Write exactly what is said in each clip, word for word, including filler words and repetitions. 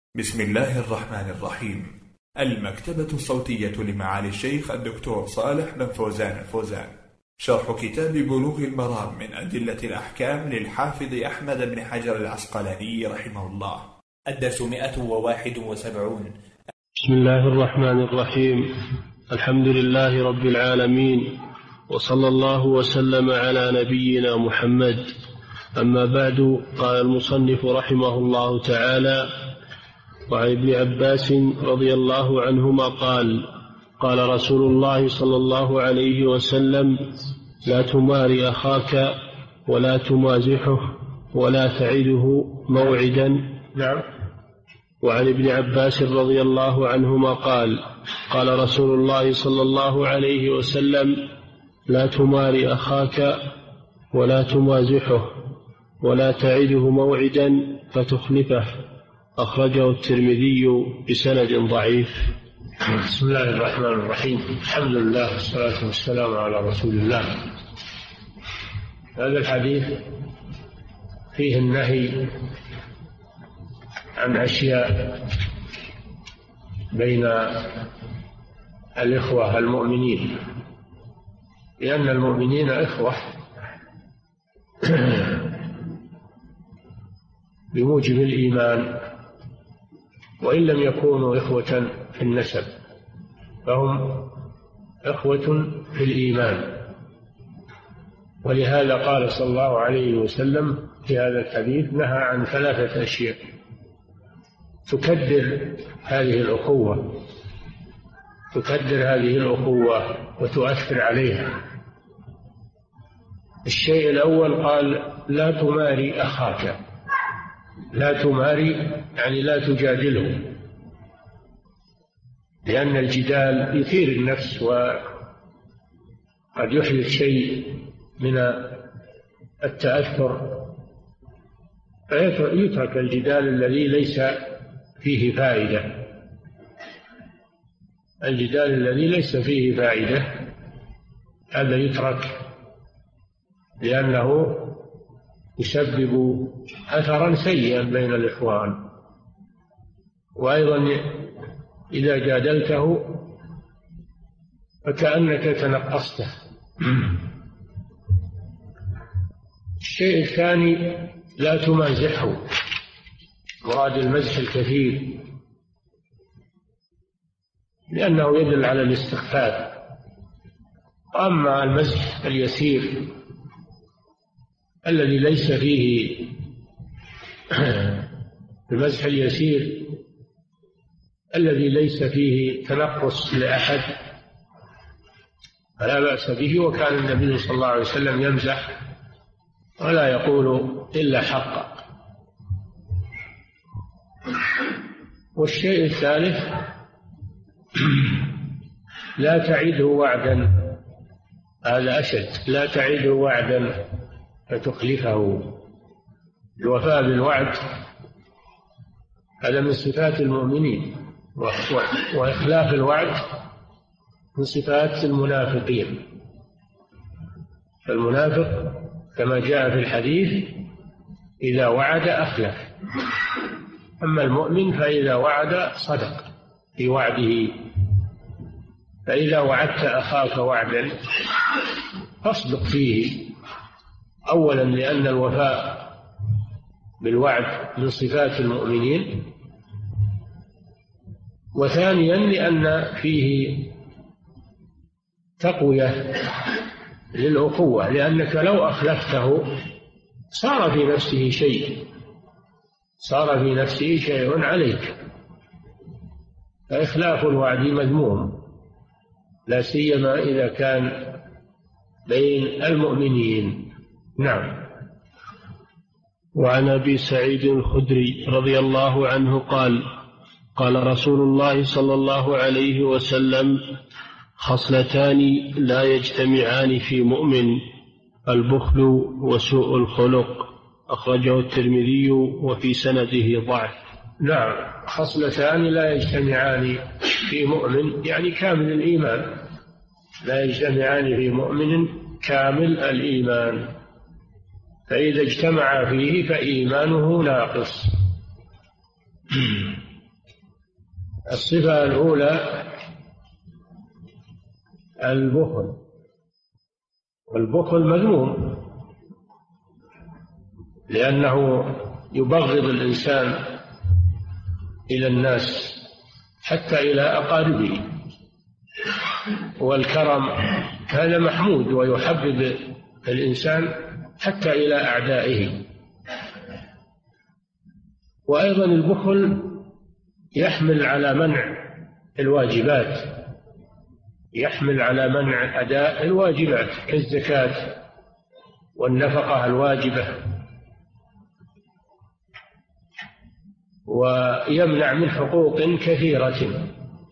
بسم الله الرحمن الرحيم. المكتبة الصوتية لمعالي الشيخ الدكتور صالح بن فوزان الفوزان، شرح كتاب بلوغ المرام من أدلة الأحكام للحافظ أحمد بن حجر العسقلاني رحمه الله. الدرس مئة وواحد وسبعون. بسم الله الرحمن الرحيم. الحمد لله رب العالمين، وصلى الله وسلم على نبينا محمد. أما بعد، قال المصنف رحمه الله تعالى: وعن ابن عباس رضي الله عنهما قال: قال رسول الله صلى الله عليه وسلم: لا تمار أخاك ولا تمازحه ولا تعده موعدا. نعم. وعن ابن عباس رضي الله عنهما قال: قال رسول الله صلى الله عليه وسلم: لا تمار أخاك ولا تمازحه ولا تعده موعدا فتخلفه. أخرجه الترمذي بسند ضعيف. بسم الله الرحمن الرحيم. الحمد لله والصلاة والسلام على رسول الله. هذا الحديث فيه النهي عن أشياء بين الإخوة المؤمنين، لأن المؤمنين إخوة بموجب الإيمان، وإن لم يكونوا إخوة في النسب فهم إخوة في الإيمان. ولهذا قال صلى الله عليه وسلم في هذا الحديث: نهى عن ثلاثة أشياء تكدر هذه الأخوة تكدر هذه الأخوة وتؤثر عليها. الشيء الأول قال: لا تماري أخاك. لا تماري يعني لا تجادله، لأن الجدال يثير النفس وقد يحدث شيء من التأثر، فيترك الجدال الذي ليس فيه فائدة. الجدال الذي ليس فيه فائدة هذا يترك، لأنه يسبب أثرا سيئا بين الإخوان. وأيضا إذا جادلته فكأنك تنقصته. الشيء الثاني: لا تمازحه. مراد المزح الكثير، لأنه يدل على الاستخفاف. أما المزح اليسير الذي ليس فيه المزح اليسير الذي ليس فيه تنقص لأحد فلا بأس به، وكان النبي صلى الله عليه وسلم يمزح ولا يقول إلا حقا. والشيء الثالث: لا تعده وعدا. هذا أشد. لا تعده وعدا فتخلفه. الوفاء بالوعد هذا من صفات المؤمنين، وإخلاف الوعد من صفات المنافقين. فالمنافق كما جاء في الحديث إذا وعد أخلف، أما المؤمن فإذا وعد صدق في وعده. فإذا وعدت أخاك وعدا فاصدق فيه، أولا لأن الوفاء بالوعد من صفات المؤمنين، وثانيا لأن فيه تقوية للأخوة، لأنك لو أخلفته صار في نفسه شيء صار في نفسه شيء عليك. فإخلاف الوعد مذموم، لا سيما إذا كان بين المؤمنين. نعم. وعن أبي سعيد الخدري رضي الله عنه قال: قال رسول الله صلى الله عليه وسلم: خصلتان لا يجتمعان في مؤمن: البخل وسوء الخلق. أخرجه الترمذي وفي سنده ضعف. نعم. خصلتان لا يجتمعان في مؤمن يعني كامل الإيمان. لا يجتمعان في مؤمن كامل الإيمان، فإذا اجتمع فيه فإيمانه ناقص. الصفة الأولى البخل، والبخل مذموم لأنه يبغض الإنسان إلى الناس حتى إلى أقاربه، والكرم هذا محمود ويحبب الإنسان حتى إلى أعدائه. وأيضا البخل يحمل على منع الواجبات، يحمل على منع أداء الواجبات كالزكاة والنفقة الواجبة، ويمنع من حقوق كثيرة،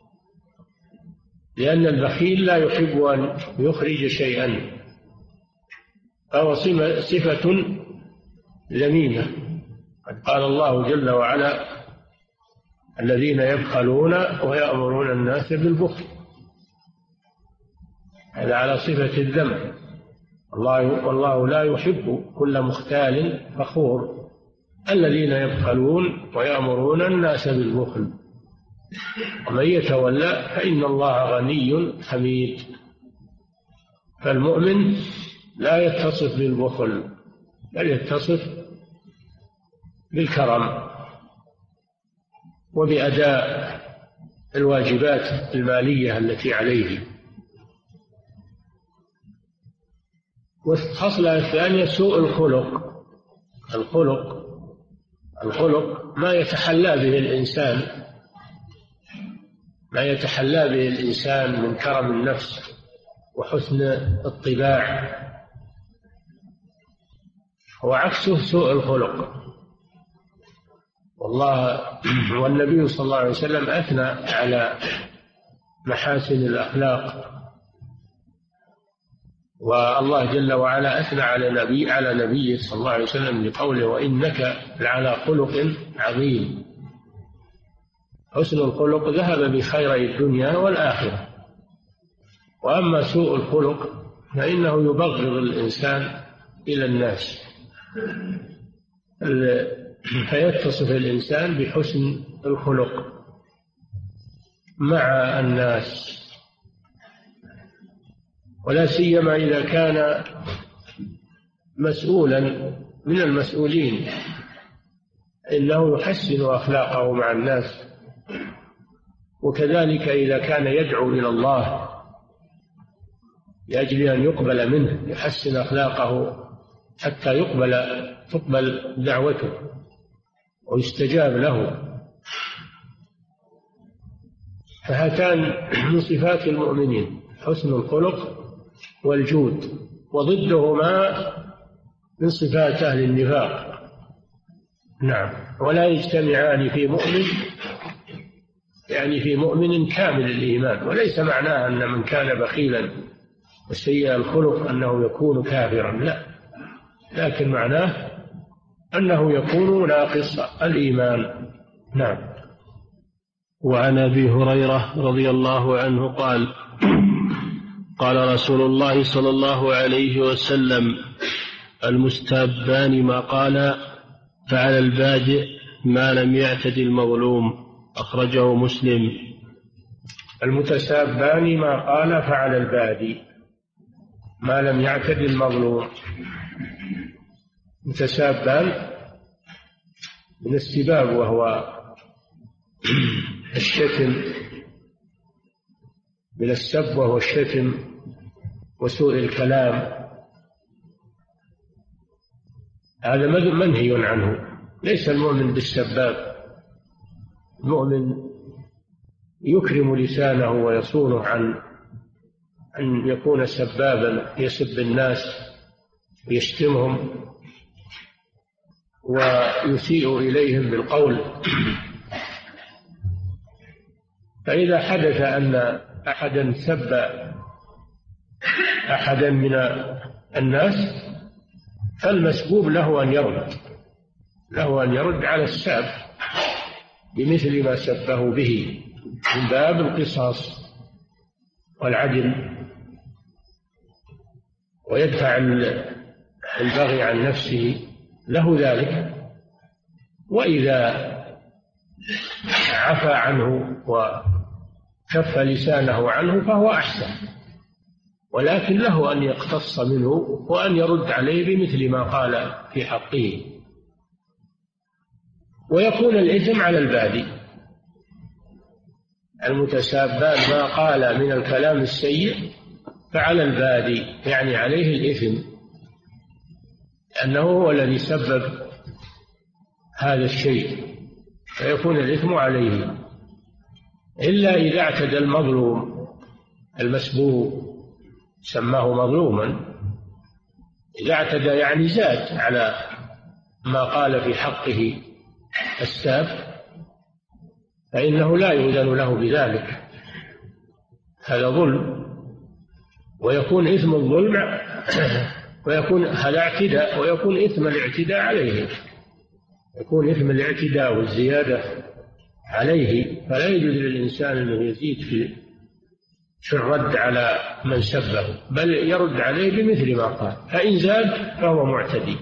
لأن البخيل لا يحب أن يخرج شيئا، فهو صفة ذميمة. قد قال الله جل وعلا: الذين يبخلون ويأمرون الناس بالبخل، هذا على صفة الذم. الله والله لا يحب كل مختال فخور. الذين يبخلون ويأمرون الناس بالبخل، ومن يتولى فإن الله غني حميد. فالمؤمن لا يتصف بالبخل، بل يتصف بالكرم وبأداء الواجبات المالية التي عليه. والخصلة الثانية سوء الخلق. الخلق الخلق ما يتحلى به الإنسان ما يتحلى به الإنسان من كرم النفس وحسن الطباع، وعكسه سوء الخلق. والله والنبي صلى الله عليه وسلم أثنى على محاسن الأخلاق، والله جل وعلا أثنى على نبي على نبيه صلى الله عليه وسلم لقوله: وإنك لعلى خلق عظيم. حسن الخلق ذهب بخيري الدنيا والآخرة. وأما سوء الخلق فإنه يبغض الإنسان إلى الناس، فيتصف الإنسان بحسن الخلق مع الناس، ولا سيما إذا كان مسؤولا من المسؤولين، إنه يحسن أخلاقه مع الناس. وكذلك إذا كان يدعو إلى الله لأجل أن يقبل منه، يحسن أخلاقه حتى يقبل تقبل دعوته ويستجاب له. فهاتان من صفات المؤمنين: حسن الخلق والجود، وضدهما من صفات أهل النفاق. نعم. ولا يجتمعان في مؤمن، يعني في مؤمن كامل الإيمان، وليس معناه أن من كان بخيلا وسيء الخلق أنه يكون كافرا، لا، لكن معناه أنه يكون ناقص الإيمان. نعم. وعن أبي هريرة رضي الله عنه قال: قال رسول الله صلى الله عليه وسلم: المستابان ما قال فعلى البادئ ما لم يعتد المظلوم. أخرجه مسلم. المتسابان ما قال فعلى البادئ ما لم يعتد المظلوم. متسابان من السباب، وهو الشتم، من السب وهو الشتم وسوء الكلام. هذا منهي عنه. ليس المؤمن بالسباب. المؤمن يكرم لسانه ويصونه عن أن يكون سبابا يسب الناس ويشتمهم ويسيء إليهم بالقول. فإذا حدث أن أحدا سب أحدا من الناس فالمسبوب له أن يرد له أن يرد على الساب بمثل ما سبه به، من باب القصاص والعدل، ويدفع البغي عن نفسه له ذلك. وإذا عفى عنه وكف لسانه عنه فهو أحسن، ولكن له أن يقتص منه وأن يرد عليه بمثل ما قال في حقه، ويكون الإثم على البادي. المتسابان ما قال من الكلام السيء فعلى البادي، يعني عليه الإثم، لأنه هو الذي سبب هذا الشيء، فيكون الإثم عليه. إلا إذا اعتدى المظلوم المسبوق، سماه مظلوما، إذا اعتدى يعني زاد على ما قال في حقه الساب، فإنه لا يؤذن له بذلك، هذا ظلم، ويكون إثم الظلم ويكون هذا اعتداء، ويكون إثم الاعتداء عليه، يكون إثم الاعتداء والزيادة عليه، فلا يجوز للإنسان أنه يزيد في في الرد على من سبه، بل يرد عليه بمثل ما قال، فإن زاد فهو معتدي،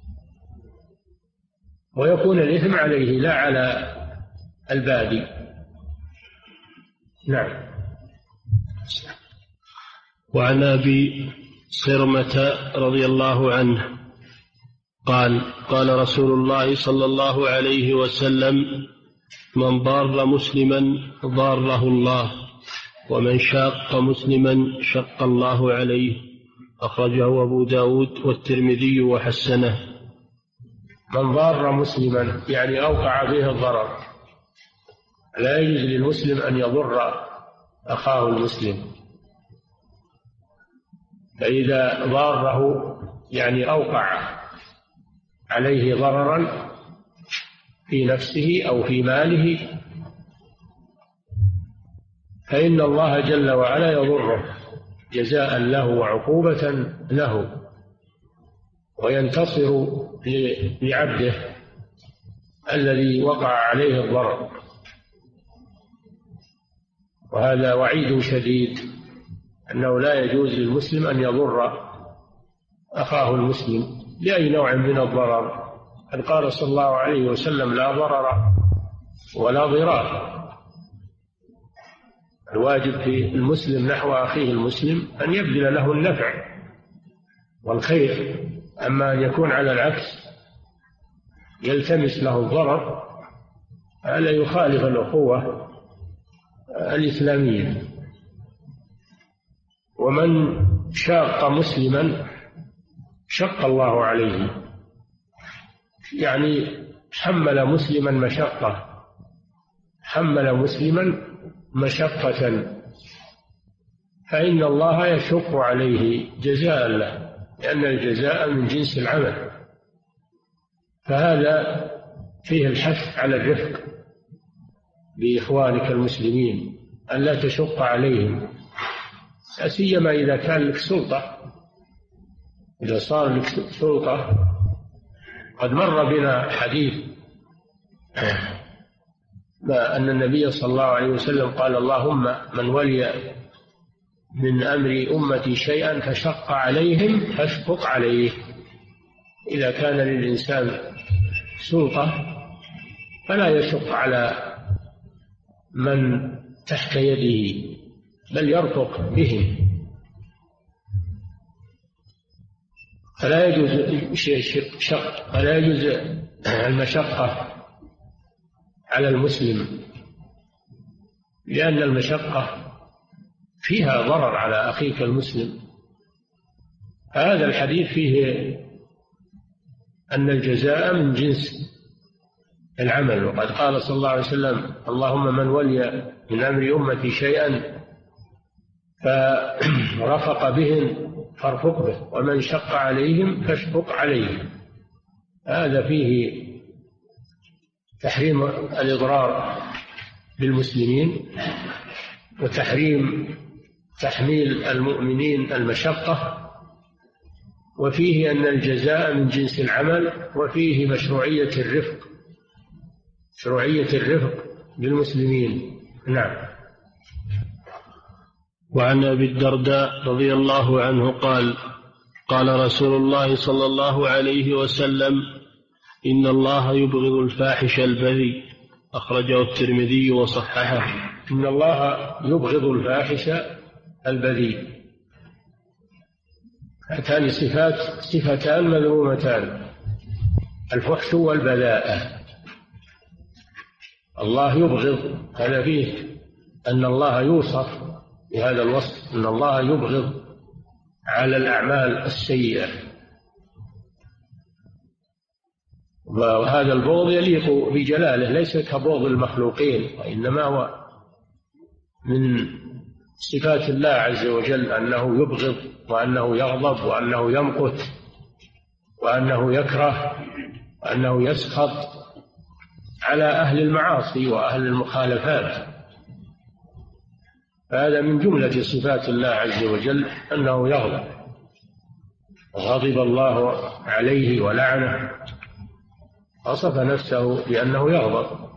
ويكون الإثم عليه لا على البادي. نعم. وعن أبي صرمة رضي الله عنه قال قال رسول الله صلى الله عليه وسلم: من ضار مسلما ضاره الله، ومن شاق مسلما شق الله عليه. أخرجه أبو داود والترمذي وحسنه. من ضار مسلما يعني أوقع به الضرر، لا يجوز للمسلم أن يضر أخاه المسلم، فإذا ضاره يعني أوقع عليه ضررا في نفسه أو في ماله، فإن الله جل وعلا يضره جزاء له وعقوبة له، وينتصر لعبده الذي وقع عليه الضرر. وهذا وعيد شديد، أنه لا يجوز للمسلم أن يضر أخاه المسلم بأي نوع من الضرر. قد قال صلى الله عليه وسلم: لا ضرر ولا ضرار. الواجب في المسلم نحو أخيه المسلم أن يبذل له النفع والخير، أما أن يكون على العكس يلتمس له الضرر، هذا يخالف الأخوة الإسلامية. ومن شاق مسلما شق الله عليه، يعني حمل مسلما مشقة، حمل مسلما مشقة، فإن الله يشق عليه جزاء له، لأن الجزاء من جنس العمل. فهذا فيه الحث على الرفق بإخوانك المسلمين، أن لا تشق عليهم، لا سيما إذا كان لك سلطة. إذا صار لك سلطة، قد مر بنا حديث ما أن النبي صلى الله عليه وسلم قال: اللهم من ولي من أمر أمتي شيئا فشق عليهم فاشفق عليه. إذا كان للإنسان سلطة فلا يشق على من تحت يده، بل يرفق بهم، فلا يجوز شق، فلا يجوز المشقة على المسلم، لأن المشقة فيها ضرر على أخيك المسلم. هذا الحديث فيه أن الجزاء من جنس العمل، وقد قال صلى الله عليه وسلم: اللهم من ولي من أمر أمتي شيئا فرفق بهم فارفق به، ومن شق عليهم فاشفق عليه. هذا فيه تحريم الإضرار بالمسلمين، وتحريم تحميل المؤمنين المشقة، وفيه أن الجزاء من جنس العمل، وفيه مشروعية الرفق، مشروعية الرفق بالمسلمين. نعم. وعن أبي الدرداء رضي الله عنه قال: قال رسول الله صلى الله عليه وسلم: إن الله يبغض الفاحش البذيء. أخرجه الترمذي وصححه. إن الله يبغض الفاحش البذيء. هاتان صفات صفتان مذمومتان، الفحش والبذاءة. الله يبغض، هذا فيه أن الله يوصف بهذا الوصف، أن الله يبغض على الأعمال السيئة، وهذا البغض يليق بجلاله، ليس كبغض المخلوقين، وإنما هو من صفات الله عز وجل أنه يبغض وأنه يغضب وأنه يمقت وأنه يكره وأنه يسخط على أهل المعاصي وأهل المخالفات. هذا من جملة صفات الله عز وجل أنه يغضب، غضب الله عليه ولعنه، وصف نفسه بأنه يغضب.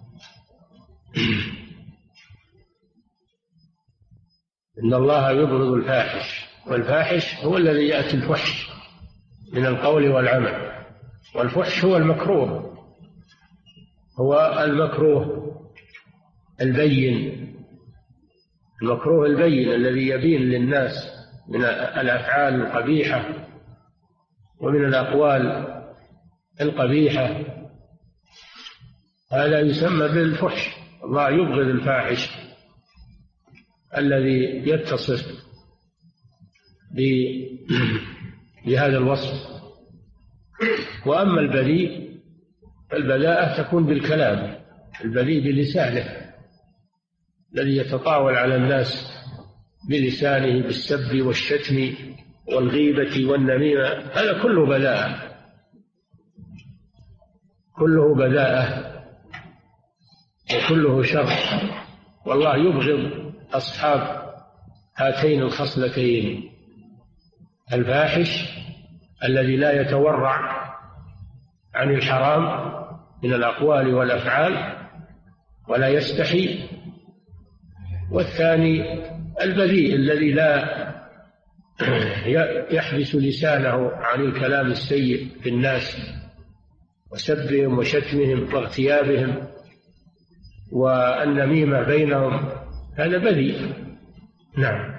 إن الله يبغض الفاحش، والفاحش هو الذي يأتي الفحش من القول والعمل، والفحش هو المكروه، هو المكروه البين، المكروه البين الذي يبين للناس من الأفعال القبيحة ومن الأقوال القبيحة، هذا يسمى بالفحش. الله يبغض الفاحش الذي يتصف بهذا الوصف. وأما البذيء فالبذاءة تكون بالكلام، البذيء بلسانه الذي يتطاول على الناس بلسانه بالسب والشتم والغيبة والنميمة، هذا كله بذاءة، كله بذاءة وكله شر. والله يبغض أصحاب هاتين الخصلتين، الفاحش الذي لا يتورع عن الحرام من الأقوال والأفعال ولا يستحي، والثاني البذيء الذي لا يحبس لسانه عن الكلام السيء في الناس وسبهم وشتمهم واغتيابهم والنميمة بينهم، هذا بذيء. نعم.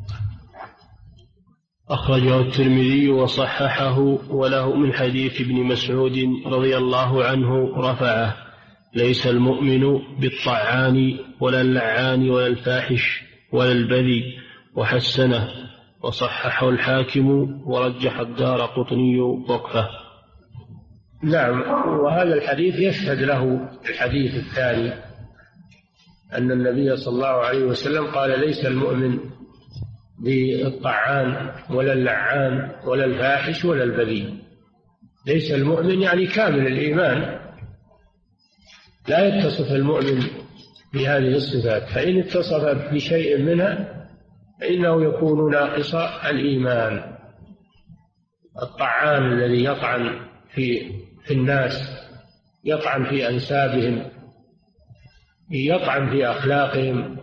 أخرجه الترمذي وصححه، وله من حديث ابن مسعود رضي الله عنه رفعه: ليس المؤمن بالطعان ولا اللعان ولا الفاحش ولا البذي، وحسنه وصححه الحاكم ورجح الدارقطني وقفه. نعم. وهذا الحديث يشهد له الحديث الثاني، أن النبي صلى الله عليه وسلم قال: ليس المؤمن بالطعان ولا اللعان ولا الفاحش ولا البذيء. ليس المؤمن يعني كامل الإيمان، لا يتصف المؤمن بهذه الصفات، فإن اتصف بشيء منها فإنه يكون ناقص الإيمان. الطعان الذي يطعن في في الناس، يطعن في أنسابهم، يطعن في أخلاقهم،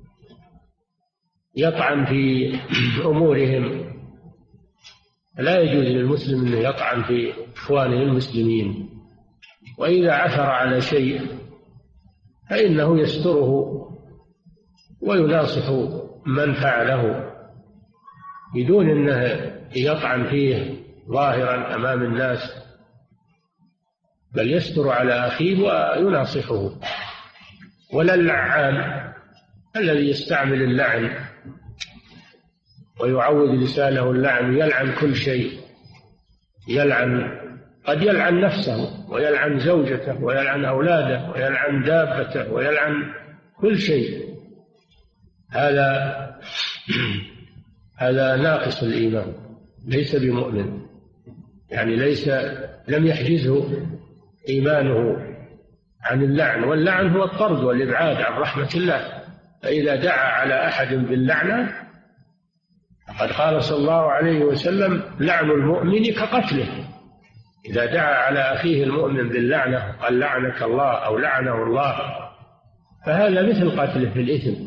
يطعن في أمورهم، لا يجوز للمسلم أن يطعن في إخوانه المسلمين. وإذا عثر على شيء فإنه يستره ويناصح من فعله بدون أنه يطعن فيه ظاهرا أمام الناس، بل يستر على أخيه ويناصحه. ولا اللعان الذي يستعمل اللعن ويعود لسانه اللعن، يلعن كل شيء، يلعن، قد يلعن نفسه ويلعن زوجته ويلعن أولاده ويلعن دابته ويلعن كل شيء. هذا هذا ناقص الإيمان، ليس بمؤمن، يعني ليس لم يحجزه إيمانه عن اللعن. واللعن هو الطرد والإبعاد عن رحمة الله، فإذا دعا على أحد باللعنة فقد قال صلى الله عليه وسلم: لعن المؤمن كقتله. إذا دعا على أخيه المؤمن باللعنة قال: لعنك الله أو لعنه الله، فهذا مثل قتله في الإثم،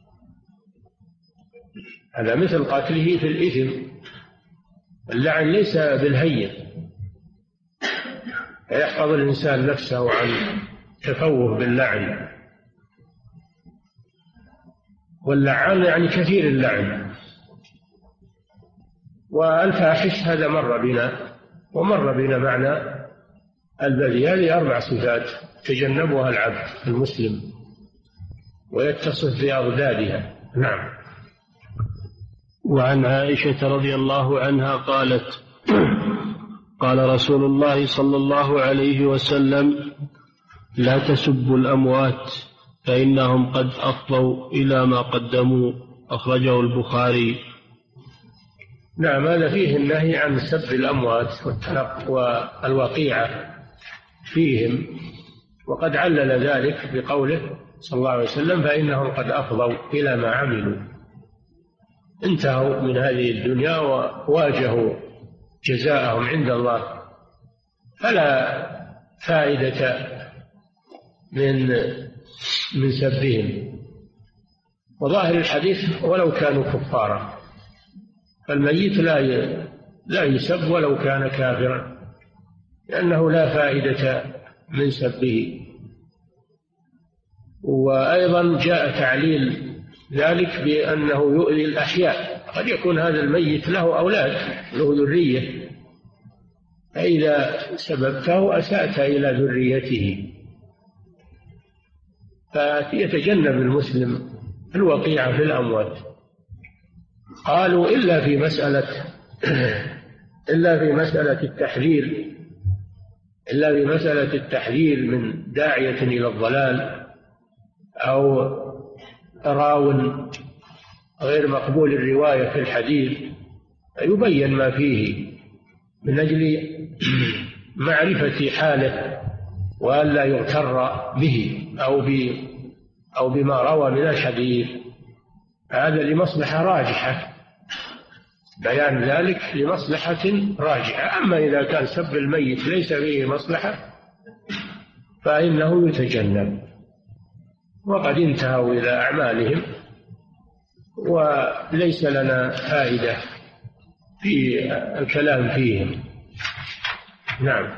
هذا مثل قتله في الإثم. اللعن ليس بالهين، فيحفظ الإنسان نفسه عن تفوه باللعن، واللعان يعني كثير اللعن. والفاحش هذا مر بنا، ومر بنا معنى البذي. هذه أربع صفات تجنبها العبد المسلم ويتصف بأضدادها. نعم. وعن عائشة رضي الله عنها قالت: قال رسول الله صلى الله عليه وسلم: لا تسبوا الأموات فإنهم قد أفضوا إلى ما قدموا. أخرجه البخاري. نعم، هذا فيه النهي عن سب الأموات والوقيعة فيهم، وقد علل ذلك بقوله صلى الله عليه وسلم: فإنهم قد أفضوا إلى ما عملوا. انتهوا من هذه الدنيا وواجهوا جزاءهم عند الله، فلا فائدة من من سبهم. وظاهر الحديث ولو كانوا كفارا، فالميت لا لا يسب ولو كان كافرا، لأنه لا فائدة من سبه. وأيضا جاء تعليل ذلك بأنه يؤذي الأحياء. قد يكون هذا الميت له أولاد، له ذرية، فإذا سببته أسأت إلى ذريته. فيتجنب المسلم الوقيعة في الأموات. قالوا إلا في مسألة إلا في مسألة التحذير إلا في مسألة التحذير من داعية إلى الضلال أو راو غير مقبول الرواية في الحديث، يبين ما فيه من أجل معرفة حاله وألا يغتر به أو أو بما روى من الحديث. هذا لمصلحة راجحة، بيان ذلك لمصلحة راجحة. أما إذا كان سب الميت ليس فيه مصلحة فإنه يتجنب. وقد انتهوا إلى أعمالهم وليس لنا فائدة في الكلام فيهم. نعم.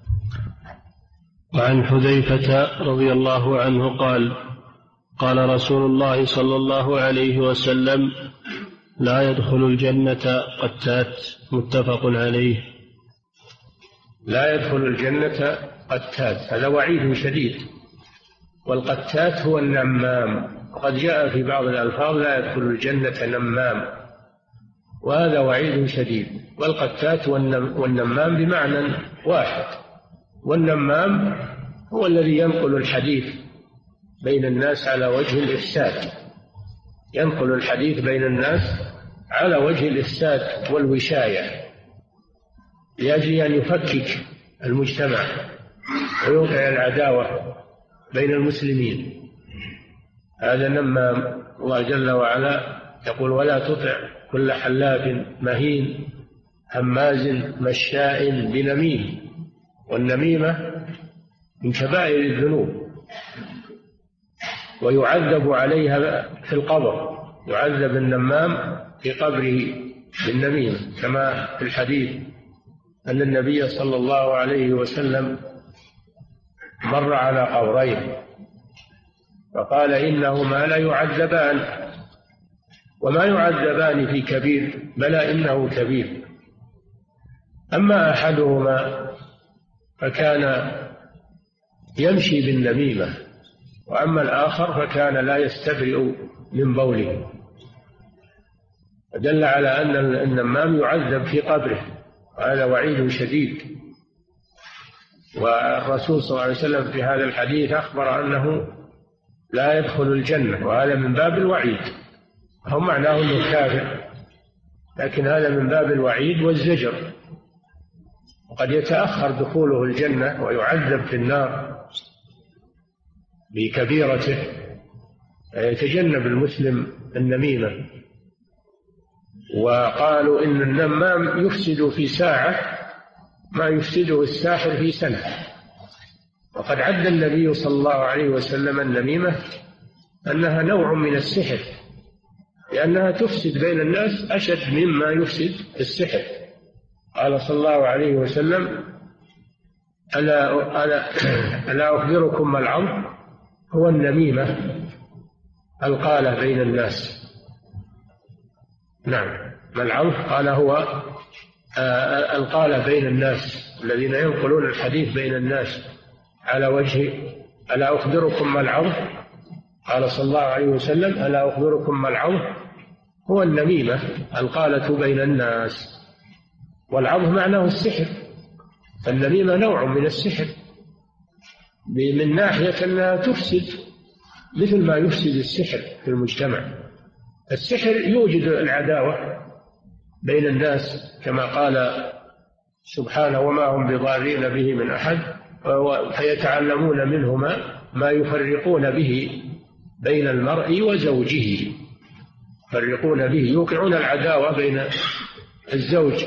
وعن حذيفة رضي الله عنه قال: قال رسول الله صلى الله عليه وسلم: لا يدخل الجنة قتات. متفق عليه. لا يدخل الجنة قتات، هذا وعيد شديد. والقتات هو النمام، وقد جاء في بعض الألفاظ: لا يدخل الجنة نمام، وهذا وعيد شديد. والقتات والنمام بمعنى واحد. والنمام هو الذي ينقل الحديث بين الناس على وجه الإفساد، ينقل الحديث بين الناس على وجه الإفساد والوشاية لأجل أن يفكك المجتمع ويوقع العداوة بين المسلمين. هذا نمام. الله جل وعلا يقول: ولا تطع كل حلاف مهين هماز مشاء بنميم. والنميمة من كبائر الذنوب، ويعذب عليها في القبر، يعذب النمام في قبره بالنميمة، كما في الحديث أن النبي صلى الله عليه وسلم مر على قبرين فقال: إنهما لا يعذبان، وما يعذبان في كبير، بلى إنه كبير. أما أحدهما فكان يمشي بالنميمة، وأما الآخر فكان لا يستبرئ من بوله، دل على أن النمام يعذب في قبره، وهذا وعيد شديد. والرسول صلى الله عليه وسلم في هذا الحديث أخبر أنه لا يدخل الجنة، وهذا من باب الوعيد. هم معناه أنه كافر، لكن هذا من باب الوعيد والزجر. وقد يتأخر دخوله الجنة ويعذب في النار بكبيرته، يتجنب المسلم النميمة. وقالوا إن النمام يفسد في ساعة ما يفسده الساحر في سنة. وقد عد النبي صلى الله عليه وسلم النميمة أنها نوع من السحر، لأنها تفسد بين الناس أشد مما يفسد السحر. قال صلى الله عليه وسلم: ألا, ألا, ألا أخبركم ما العرض؟ هو النميمة القالة بين الناس. نعم، ما العرض؟ قال هو القالة بين الناس، الذين ينقلون الحديث بين الناس على وجه. ألا أخبركم ما العرض؟ قال صلى الله عليه وسلم: ألا أخبركم ما العرض؟ هو النميمة القالة بين الناس. والعرض معناه السحر، فالنميمة نوع من السحر من ناحية أنها تفسد مثل ما يفسد السحر في المجتمع. السحر يوجد العداوة بين الناس كما قال سبحانه: وما هم بضارين به من أحد فيتعلمون منهما ما يفرقون به بين المرء وزوجه. يفرقون به، يوقعون العداوة بين الزوج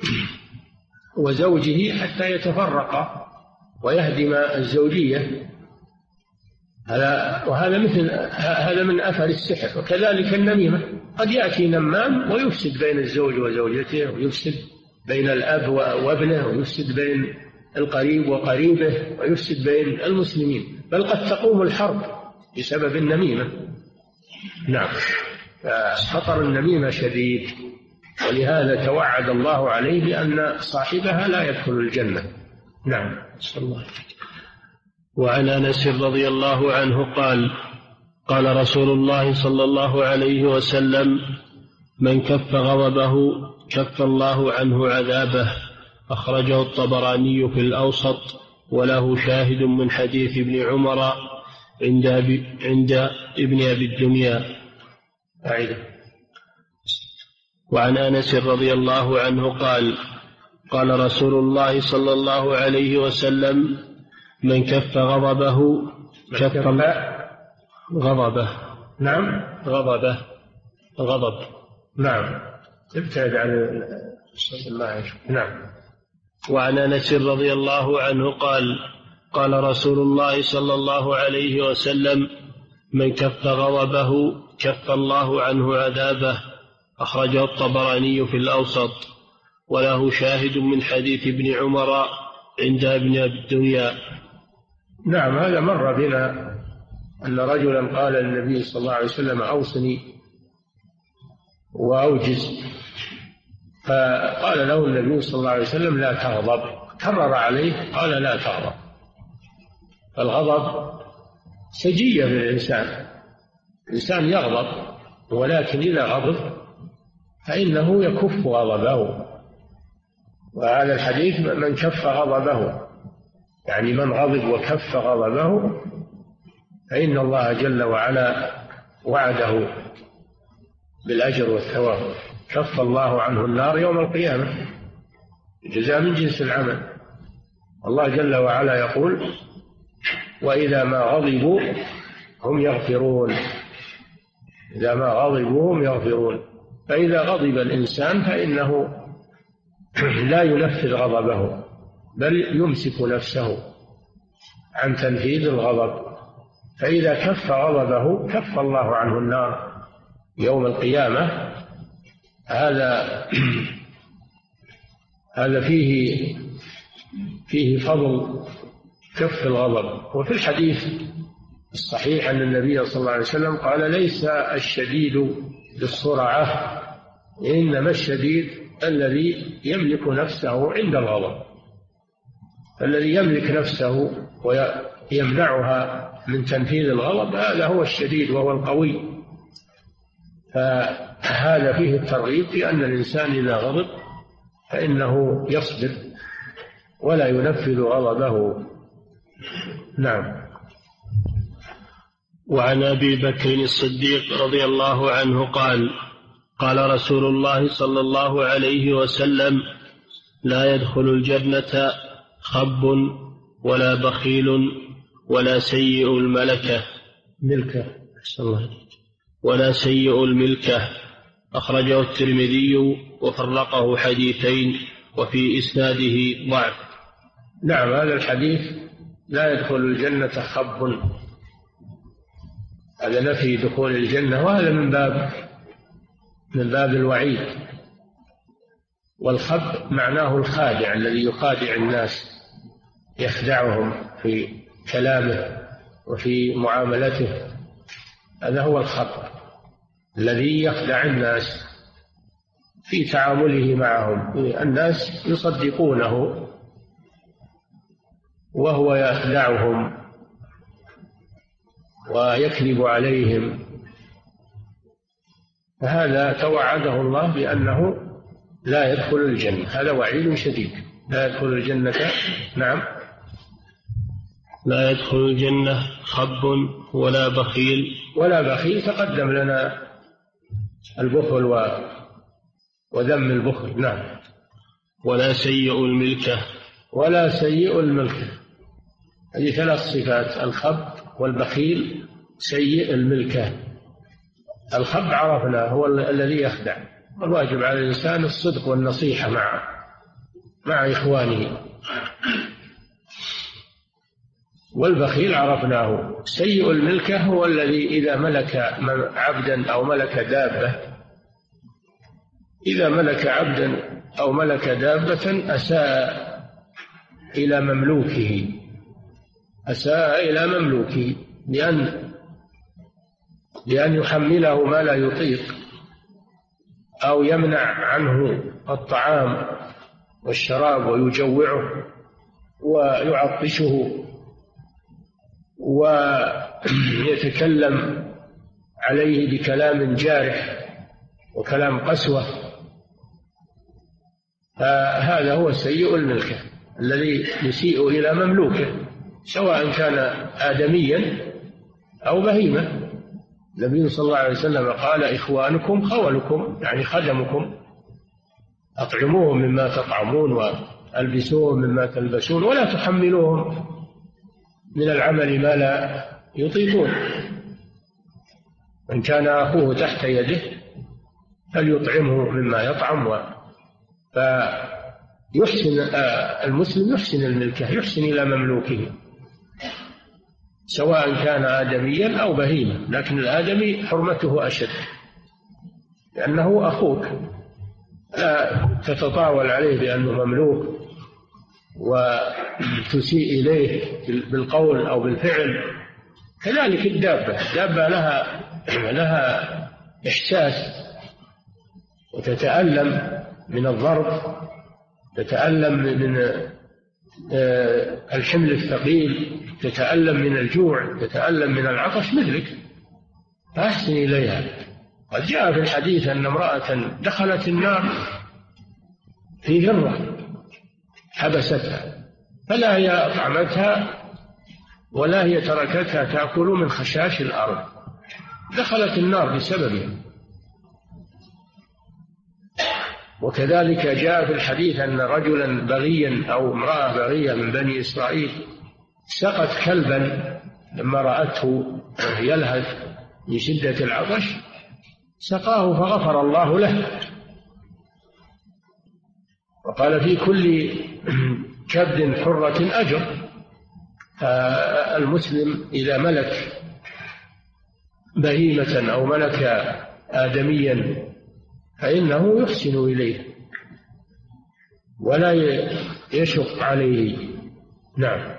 وزوجه حتى يتفرق ويهدم الزوجية. هذا وهذا مثل هذا من أثر السحر. وكذلك النميمة، قد يأتي نمام ويفسد بين الزوج وزوجته، ويفسد بين الأب وابنه، ويفسد بين القريب وقريبه، ويفسد بين المسلمين، بل قد تقوم الحرب بسبب النميمة. نعم، خطر النميمة شديد، ولهذا توعد الله عليه بأن صاحبها لا يدخل الجنة. نعم، صلى الله عليه وسلم. وعن أنس رضي الله عنه قال: قال رسول الله صلى الله عليه وسلم: من كف غضبه كف الله عنه عذابه. أخرجه الطبراني في الأوسط، وله شاهد من حديث ابن عمر عند, عند ابن أبي الدنيا. أعيد. وعن أنس رضي الله عنه قال: قال رسول الله صلى الله عليه وسلم: من كف غضبه كف غضبه. نعم، غضبه غضب. نعم، ابتعد عن الله. نعم. وعن أنس رضي الله عنه قال: قال رسول الله صلى الله عليه وسلم: من كف غضبه كف الله عنه عذابه. أخرجه الطبراني في الأوسط، وله شاهد من حديث ابن عمر عند ابن أبي الدنيا. نعم، هذا مر بنا أن رجلا قال للنبي صلى الله عليه وسلم: أوصني وأوجز. فقال له النبي صلى الله عليه وسلم: لا تغضب. كرر عليه قال: لا تغضب. الغضب سجية للإنسان، الإنسان يغضب، ولكن إذا غضب فإنه يكف غضبه. وهذا الحديث: من كف غضبه، يعني من غضب وكف غضبه فإن الله جل وعلا وعده بالأجر والثواب. كف الله عنه النار يوم القيامة، جزاء من جنس العمل. الله جل وعلا يقول: وإذا ما غضبوا هم يغفرون. إذا ما غضبوا هم يغفرون. فإذا غضب الإنسان فإنه لا ينفذ غضبه، بل يمسك نفسه عن تنفيذ الغضب. فإذا كف غضبه كف الله عنه النار يوم القيامة. هذا هذا فيه فيه فضل كف الغضب. وفي الحديث الصحيح أن النبي صلى الله عليه وسلم قال: ليس الشديد بالسرعة، إنما الشديد الذي يملك نفسه عند الغضب. الذي يملك نفسه ويمنعها من تنفيذ الغضب هذا هو الشديد وهو القوي. فهذا فيه الترغيب في أن الإنسان إذا غضب فإنه يصبر ولا ينفذ غضبه. نعم. وعن أبي بكر الصديق رضي الله عنه قال: قال رسول الله صلى الله عليه وسلم: لا يدخل الجنة خب ولا بخيل ولا سيء الملكة ملكة ولا سيء الملكة. أخرجه الترمذي وفرقه حديثين، وفي إسناده ضعف. نعم، هذا الحديث لا يدخل الجنة خب، هذا نفي دخول الجنة، وهذا من باب من باب الوعيد. والخب معناه الخادع الذي يخادع الناس، يخدعهم في كلامه وفي معاملته. هذا هو الخطأ الذي يخدع الناس في تعامله معهم. الناس يصدقونه وهو يخدعهم ويكذب عليهم، فهذا توعده الله بأنه لا يدخل الجنة. هذا وعيد شديد، لا يدخل الجنة. نعم. لا يدخل الجنة خب ولا بخيل. ولا بخيل تقدم لنا البخل و... وذم البخل. نعم. ولا سيء الملكة. ولا سيء الملكة. هذه ثلاث صفات: الخب والبخيل سيء الملكة. الخب عرفنا هو الذي يخدع، والواجب على الإنسان الصدق والنصيحة مع مع إخوانه. والبخيل عرفناه. سيء الملكة هو الذي إذا ملك عبدا أو ملك دابة إذا ملك عبدا أو ملك دابة أساء إلى مملوكه أساء إلى مملوكه لأن لأن يحمله ما لا يطيق، أو يمنع عنه الطعام والشراب ويجوعه ويعطشه ويتكلم عليه بكلام جارح وكلام قسوة. فهذا هو سيء الملكة الذي يسيء إلى مملوكه سواء كان آدميا أو بهيمة. النبي صلى الله عليه وسلم قال: إخوانكم خولكم، يعني خدمكم، أطعموهم مما تطعمون وألبسوهم مما تلبسون، ولا تحملوهم من العمل ما لا يطيقون. من كان أخوه تحت يده فليطعمه مما يطعم. فيحسن المسلم يحسن الملكة، يحسن إلى مملوكه سواء كان آدميا أو بهيما، لكن الآدمي حرمته أشد لأنه أخوك، لا تتطاول عليه بأنه مملوك وتسيء إليه بالقول أو بالفعل. كذلك الدابة الدابة لها لها إحساس وتتألم من الضرب، تتألم من الحمل الثقيل، تتألم من الجوع، تتألم من العطش مثلك، فأحسن إليها. قد جاء في الحديث أن امرأة دخلت النار في هرة حبستها، فلا هي أطعمتها ولا هي تركتها تأكل من خشاش الأرض، دخلت النار بسببها. وكذلك جاء في الحديث أن رجلا بغيا أو امرأة بغية من بني إسرائيل سقت كلبا لما رأته يلهث من شدة العطش، سقاه فغفر الله له، وقال: في كل كبد حرة أجر. فالمسلم إذا ملك بهيمة أو ملك آدميا فإنه يحسن إليه ولا يشق عليه. نعم.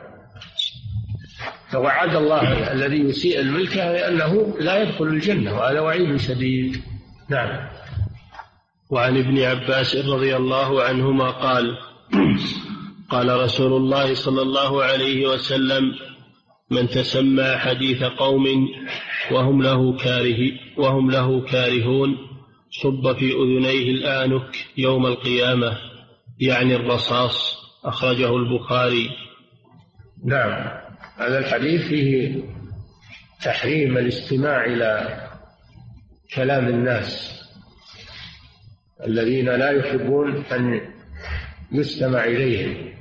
فوعد الله الذي يسيء الملكة لأنه لا يدخل الجنة، وهذا وعيد شديد. نعم. وعن ابن عباس رضي الله عنهما قال: قال رسول الله صلى الله عليه وسلم: من تسمع حديث قوم وهم له كاره وهم له كارهون صب في أذنيه الآنك يوم القيامة، يعني الرصاص. أخرجه البخاري. نعم. هذا الحديث فيه تحريم الاستماع إلى كلام الناس الذين لا يحبون أن يستمع إليهم،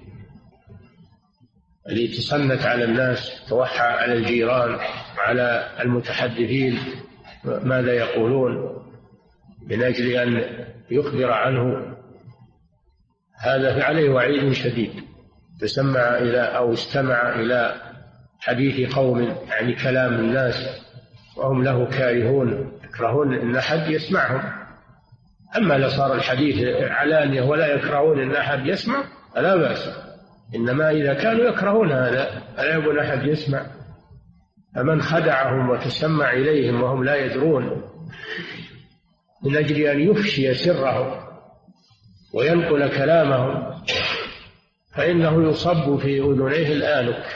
اللي تصنت على الناس، توحى على الجيران، على المتحدثين ماذا يقولون من أجل أن يخبر عنه. هذا فعليه وعيد شديد. تسمع إلى أو استمع إلى حديث قوم، يعني كلام الناس، وهم له كارهون، يكرهون أن أحد يسمعهم. أما لو صار الحديث علانية ولا يكرهون أن أحد يسمع فلا بأس، إنما إذا كانوا يكرهون هذا فلا يبون أحد يسمع. فمن خدعهم وتسمع إليهم وهم لا يدرون من أجل أن يفشي سرهم وينقل كلامهم فإنه يصب في أذنيه الآنك.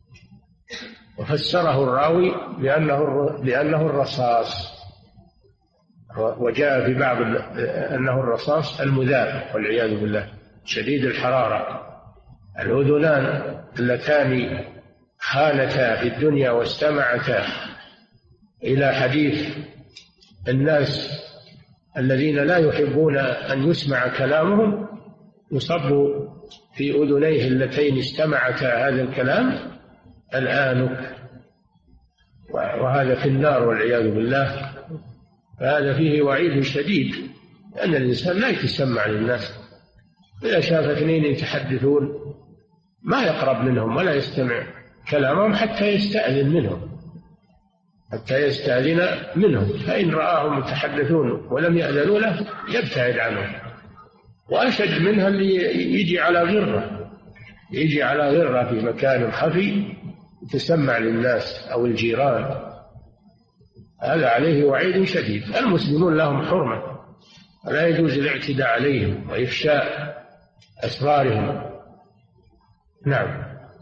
وفسره الراوي بأنه بأنه الرصاص، وجاء في بعض أنه الرصاص المذاب والعياذ بالله شديد الحرارة. الأذنان اللتان خانتا في الدنيا واستمعتا إلى حديث الناس الذين لا يحبون أن يسمع كلامهم يصب في أذنيه اللتين استمعتا هذا الكلام الآنك، وهذا في النار والعياذ بالله. فهذا فيه وعيد شديد، لأن الإنسان لا يتسمع للناس. إذا شاف اثنين يتحدثون ما يقرب منهم ولا يستمع كلامهم حتى يستأذن منهم حتى يستأذن منهم فإن رآهم يتحدثون ولم يأذنوا له يبتعد عنهم. وأشد منها اللي يجي على غرة يجي على غرة في مكان خفي يتسمع للناس أو الجيران، هذا عليه وعيد شديد. المسلمون لهم حرمة ولا يجوز الاعتداء عليهم وإفشاء أسرارهم. نعم.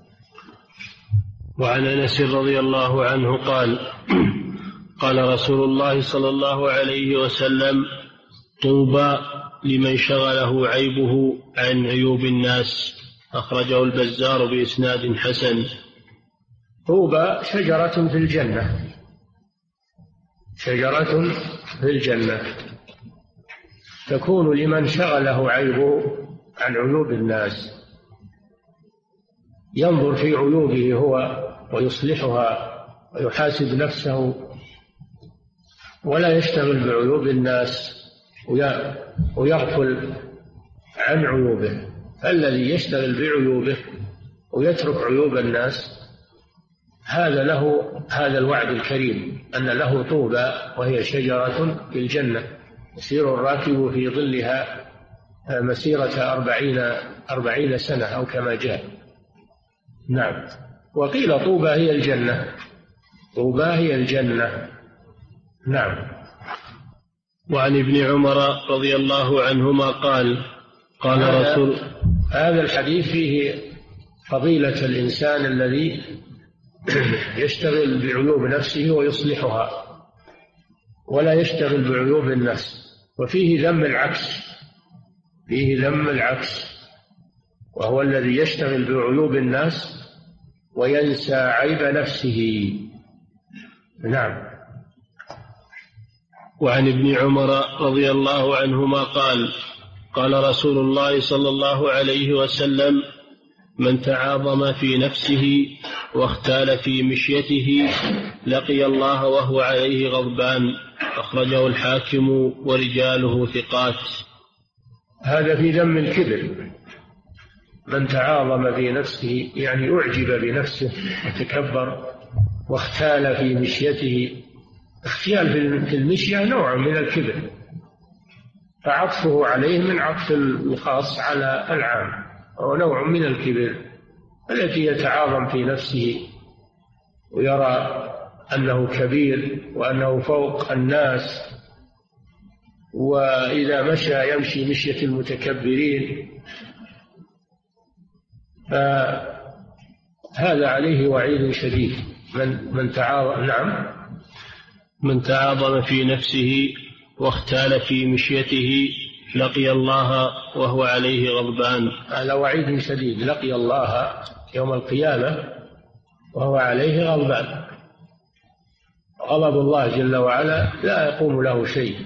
وعن أنس رضي الله عنه قال قال رسول الله صلى الله عليه وسلم: طوبى لمن شغله عيبه عن عيوب الناس. أخرجه البزار بإسناد حسن. طوبى شجرة في الجنة، شجرة في الجنة تكون لمن شغله عيبه عن عيوب الناس، ينظر في عيوبه هو ويصلحها ويحاسب نفسه ولا يشتغل بعيوب الناس ويغفل عن عيوبه. الذي يشتغل بعيوبه ويترك عيوب الناس هذا له هذا الوعد الكريم أن له طوبى وهي شجرة في الجنة يسير الراكب في ظلها مسيرة أربعين أربعين سنة أو كما جاء. نعم. وقيل طوبى هي الجنة، طوبى هي الجنة. نعم. وعن ابن عمر رضي الله عنهما قال قال هذا رسول هذا الحديث فيه فضيلة الإنسان الذي يشتغل بعيوب نفسه ويصلحها ولا يشتغل بعيوب الناس، وفيه ذم العكس، فيه ذم العكس، وهو الذي يشتغل بعيوب الناس وينسى عيب نفسه. نعم. وعن ابن عمر رضي الله عنهما قال قال رسول الله صلى الله عليه وسلم: من تعاظم في نفسه واختال في مشيته لقي الله وهو عليه غضبان. أخرجه الحاكم ورجاله ثقات. هذا في ذم الكبر. من تعاظم في نفسه يعني أعجب بنفسه وتكبر واختال في مشيته. اختيال في المشية نوع من الكبر، فعطفه عليه من عطف الخاص على العام، هو نوع من الكبر التي يتعاظم في نفسه ويرى أنه كبير وأنه فوق الناس، وإذا مشى يمشي مشية المتكبرين، فهذا عليه وعيد شديد. من من تعاظم نعم من تعاظم في نفسه واختال في مشيته لقي الله وهو عليه غضبان. هذا وعيد شديد. لقي الله يوم القيامة وهو عليه غضبان. غضب الله جل وعلا لا يقوم له شيء.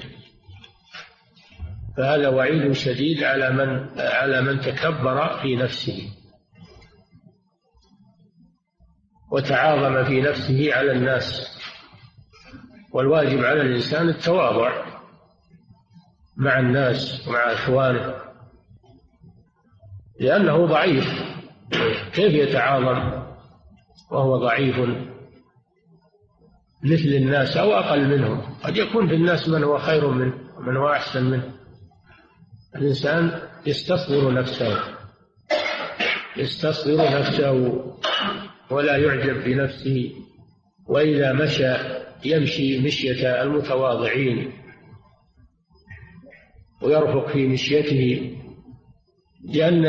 فهذا وعيد شديد على من على من تكبر في نفسه وتعاظم في نفسه على الناس. والواجب على الإنسان التواضع مع الناس ومع إخوانه، لأنه ضعيف. كيف يتعاظم وهو ضعيف مثل الناس أو أقل منهم؟ قد يكون في الناس من هو خير منه ومن هو أحسن منه. الإنسان يستصغر نفسه يستصغر نفسه ولا يعجب بنفسه، وإذا مشى يمشي مشية المتواضعين ويرفق في مشيته، لأن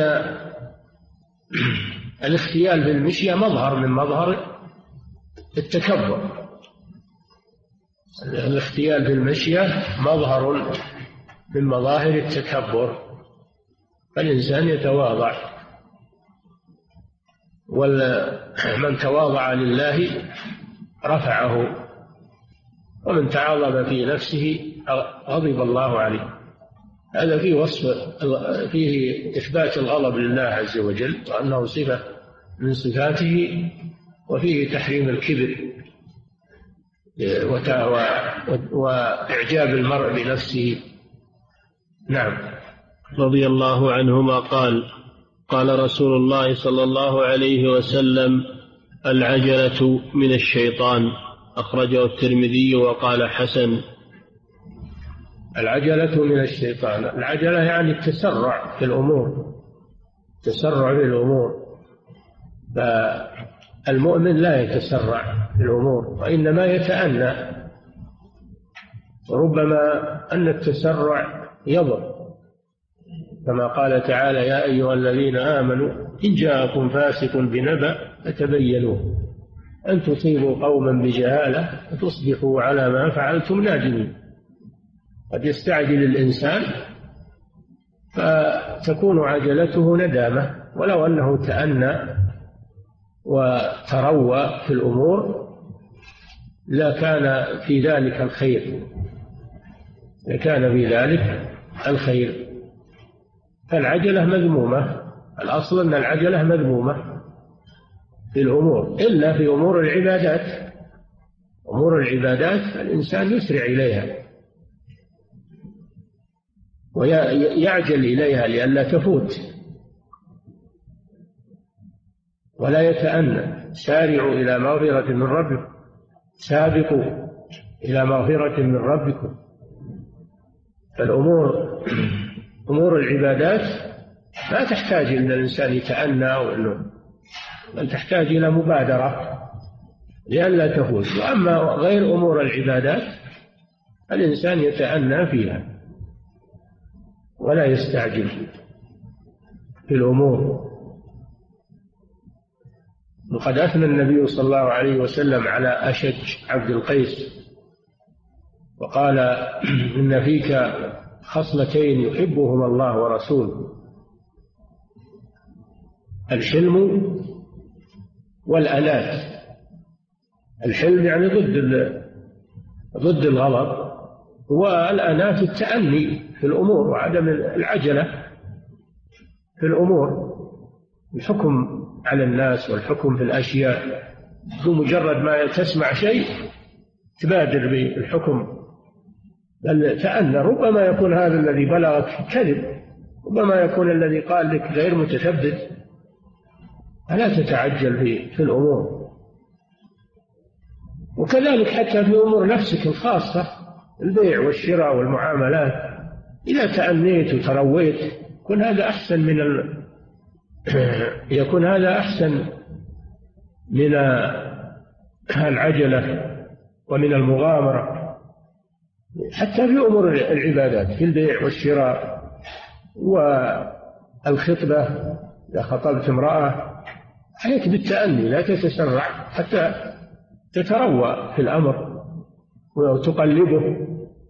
الاختيال بالمشية مظهر من مظهر التكبر. الاختيال بالمشية مظهر من مظاهر التكبر، فالإنسان يتواضع، ومن تواضع لله رفعه، ومن تعاظم في نفسه غضب الله عليه. هذا فيه وصف، فيه إثبات الغضب لله عز وجل وأنه صفة من صفاته، وفيه تحريم الكبر وإعجاب المرء بنفسه. نعم. رضي الله عنهما قال: قال رسول الله صلى الله عليه وسلم: العجلة من الشيطان. أخرجه الترمذي وقال حسن. العجلة من الشيطان، العجلة يعني التسرع في الأمور، التسرع في الأمور. فالمؤمن لا يتسرع في الأمور، وإنما يتأنى، وربما أن التسرع يضر، كما قال تعالى: يا أيها الذين آمنوا إن جاءكم فاسق بنبأ فتبينوا أن تصيبوا قوما بجهالة فتصبحوا على ما فعلتم نادمين. قد يستعجل الإنسان فتكون عجلته ندامة، ولو أنه تأنى وتروى في الأمور لكان في ذلك الخير، لكان في ذلك الخير. فالعجلة مذمومة، الأصل أن العجلة مذمومة في الأمور، إلا في أمور العبادات. أمور العبادات الإنسان يسرع إليها ويعجل إليها لئلا تفوت، ولا يتأنى. سارعوا إلى مغفرة من ربكم، سابقوا إلى مغفرة من ربكم. فالأمور أمور العبادات لا تحتاج إلى الإنسان يتأنى، وإنه بل تحتاج إلى مبادرة لئلا تفوت. وأما غير أمور العبادات الإنسان يتأنى فيها ولا يستعجل في الأمور. وقد أثنى النبي صلى الله عليه وسلم على أشج عبد القيس وقال: إن فيك خصلتين يحبهما الله ورسوله: الحلم والأنات. الحلم يعني ضد ضد الغضب، والأنات التأني في الأمور وعدم العجلة في الأمور، الحكم على الناس والحكم في الأشياء. بمجرد ما تسمع شيء تبادر بالحكم، بل تأنى. ربما يكون هذا الذي بلغك كذب، ربما يكون الذي قال لك غير متثبت، فلا تتعجل في, في الأمور. وكذلك حتى في أمور نفسك الخاصة، البيع والشراء والمعاملات، إذا تأنيت وترويت يكون هذا أحسن من ال... يكون هذا أحسن من العجلة ومن المغامرة. حتى في أمور العبادات، في البيع والشراء والخطبة، إذا خطبت امرأة عليك بالتأني، لا تتسرع حتى تتروى في الأمر وتقلبه،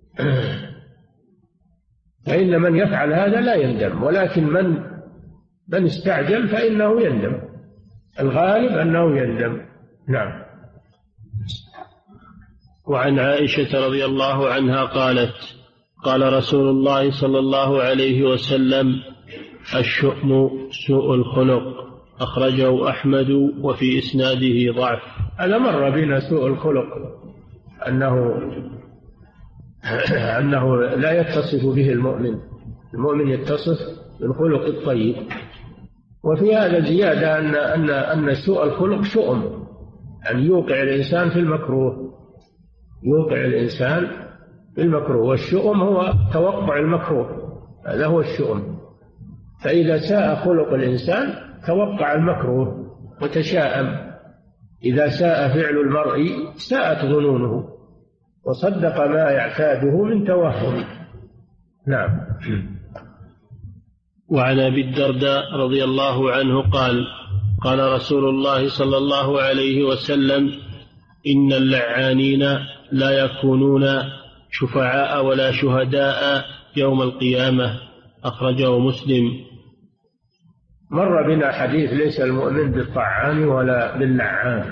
فإن من يفعل هذا لا يندم، ولكن من من استعجل فإنه يندم، الغالب أنه يندم. نعم. وعن عائشة رضي الله عنها قالت: قال رسول الله صلى الله عليه وسلم: الشؤم سوء الخلق. أخرجه أحمد وفي إسناده ضعف. هذا مر بنا سوء الخلق، أنه أنه لا يتصف به المؤمن، المؤمن يتصف بالخلق الطيب. وفي هذا زيادة أن أن أن سوء الخلق شؤم، أن يوقع الإنسان في المكروه، يوقع الإنسان في المكروه. والشؤم هو توقع المكروه، هذا هو الشؤم. فإذا ساء خلق الإنسان توقع المكروه وتشاءم. إذا ساء فعل المرء ساءت ظنونه، وصدق ما يعتاده من توهم. نعم. وعن أبي الدرداء رضي الله عنه قال قال رسول الله صلى الله عليه وسلم: إن اللعانين لا يكونون شفعاء ولا شهداء يوم القيامة. أخرجه مسلم. مر بنا حديث: ليس المؤمن بالطعان ولا باللعان،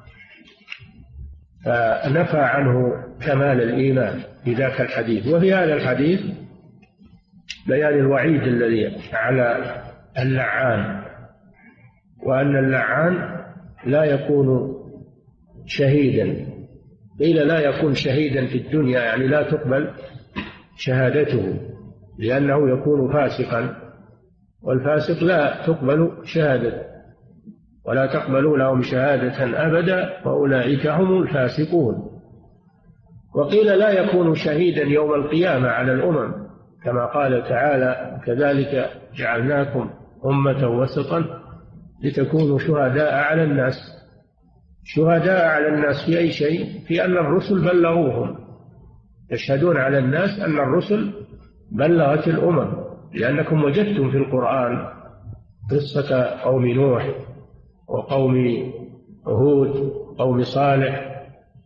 فنفى عنه كمال الإيمان في ذاك الحديث. وفي هذا الحديث بيان الوعيد الذي على اللعان، وأن اللعان لا يكون شهيدا. قيل لا يكون شهيدا في الدنيا، يعني لا تقبل شهادته، لأنه يكون فاسقا، والفاسق لا تقبل شهادته ولا تقبل لهم شهادة أبدا، وأولئك هم الفاسقون. وقيل لا يكون شهيدا يوم القيامة على الأمم، كما قال تعالى: كذلك جعلناكم أمة وسطا لتكونوا شهداء على الناس. شهداء على الناس في أي شيء؟ في أن الرسل بلغوهم، يشهدون على الناس أن الرسل بلغت الأمم، لأنكم وجدتم في القرآن قصة قوم نوح وقوم هود وقوم صالح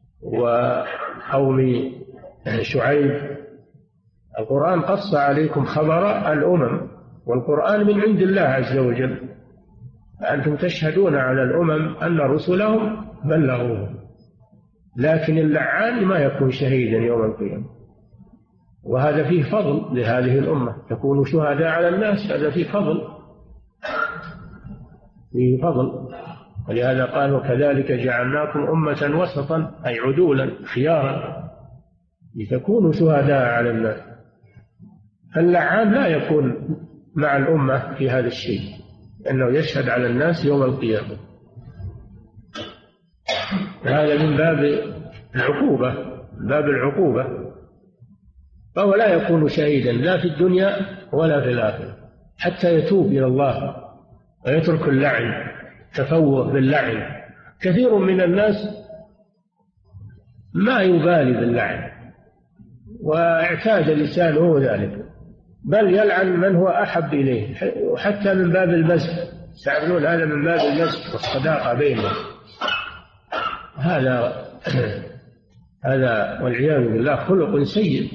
وقوم شعيب. القرآن قص عليكم خبر الأمم، والقرآن من عند الله عز وجل، فأنتم تشهدون على الأمم أن رسلهم بلغوهم. لكن اللعان ما يكون شهيدا يوم القيامة، وهذا فيه فضل لهذه الأمة، تكون شهداء على الناس، هذا فيه فضل فيه فضل ولهذا قالوا: كذلك جعلناكم أمة وسطا، أي عدولا خيارا لتكونوا شهداء على الناس. فاللعان لا يكون مع الأمة في هذا الشيء، لأنه يشهد على الناس يوم القيامة. هذا من باب العقوبة، باب العقوبة، فهو لا يكون شهيدا لا في الدنيا ولا في الآخرة، حتى يتوب إلى الله ويترك اللعن، تفوه باللعن. كثير من الناس ما يبالي باللعن، واعتاد لسانه ذلك، بل يلعن من هو أحب إليه، وحتى من باب المزح، يستعملون هذا من باب المزح والصداقة بينهم. هذا هذا والعياذ بالله خلق سيء.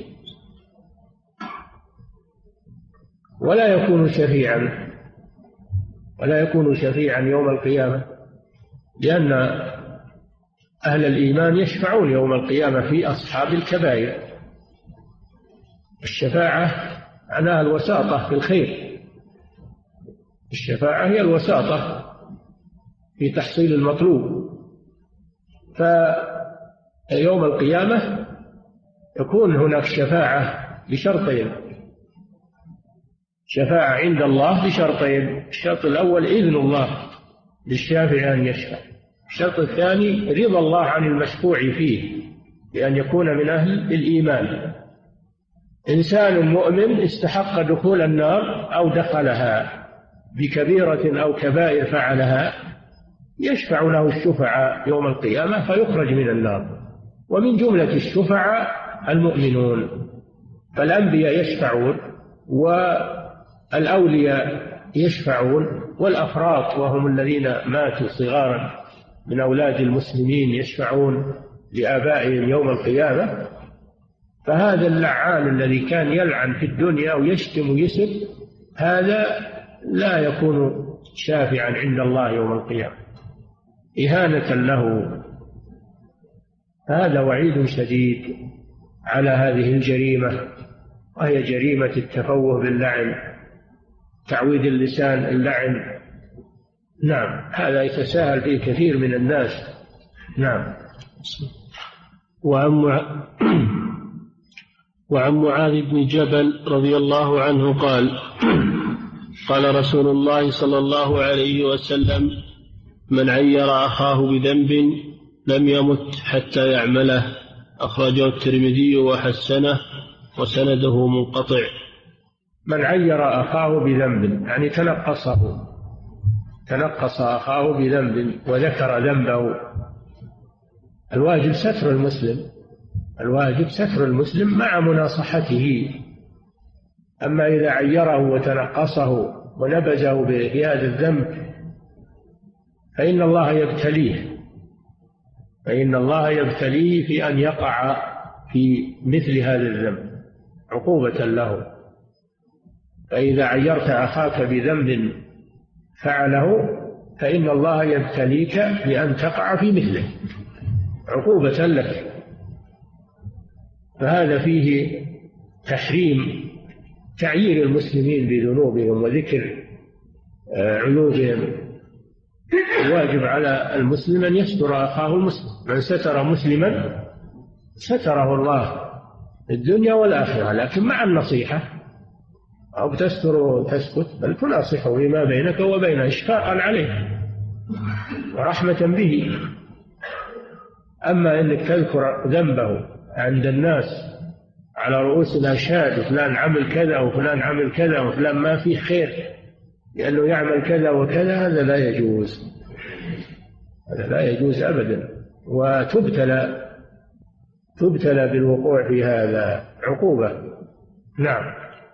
ولا يكون شفيعا ولا يكون شفيعا يوم القيامة، لأن أهل الإيمان يشفعون يوم القيامة في أصحاب الكبائر. الشفاعة معناها الوساطة في الخير، الشفاعة هي الوساطة في تحصيل المطلوب. فيوم القيامة يكون هناك شفاعة بشرطين: شفاعة عند الله بشرطين، الشرط الأول إذن الله للشافع أن يشفع، الشرط الثاني رضا الله عن المشفوع فيه بأن يكون من أهل الإيمان. إنسان مؤمن استحق دخول النار أو دخلها بكبيرة أو كبائر فعلها، يشفع له الشفعاء يوم القيامة فيخرج من النار. ومن جملة الشفعاء المؤمنون، فالأنبياء يشفعون والأولياء يشفعون، والأفراط وهم الذين ماتوا صغارا من أولاد المسلمين يشفعون لآبائهم يوم القيامة. فهذا اللعان الذي كان يلعن في الدنيا ويشتم ويسب، هذا لا يكون شافعا عند الله يوم القيامة، إهانة له. هذا وعيد شديد على هذه الجريمة، وهي جريمة التفوه باللعن، تعويد اللسان اللعن. نعم، هذا يتساهل فيه كثير من الناس. نعم. وعن مع... وعن معاذ بن جبل رضي الله عنه قال: قال رسول الله صلى الله عليه وسلم: من عير أخاه بذنب لم يمت حتى يعمله. أخرجه الترمذي وحسنه وسنده منقطع. من عير أخاه بذنب يعني تنقصه تنقص أخاه بذنب وذكر ذنبه. الواجب ستر المسلم، الواجب ستر المسلم مع مناصحته. أما إذا عيره وتنقصه ونبذه بهذا الذنب فإن الله يبتليه، فإن الله يبتليه في أن يقع في مثل هذا الذنب عقوبة له. فإذا عيرت أخاك بذنب فعله فإن الله يبتليك بأن تقع في مثله عقوبة لك. فهذا فيه تحريم تعيير المسلمين بذنوبهم وذكر عيوبهم. الواجب على المسلم أن يستر أخاه المسلم، من ستر مسلما ستره الله في الدنيا والآخرة، لكن مع النصيحة، أو تستر وتسكت، بل تناصحه فيما بينك وبينه إشفاقا عليه ورحمة به. أما أنك تذكر ذنبه عند الناس على رؤوس الأشهاد، وفلان عمل كذا وفلان عمل كذا وفلان ما فيه خير لأنه يعمل كذا وكذا، هذا لا يجوز، هذا لا يجوز أبدا، وتبتلى تبتلى بالوقوع في هذا عقوبة. نعم.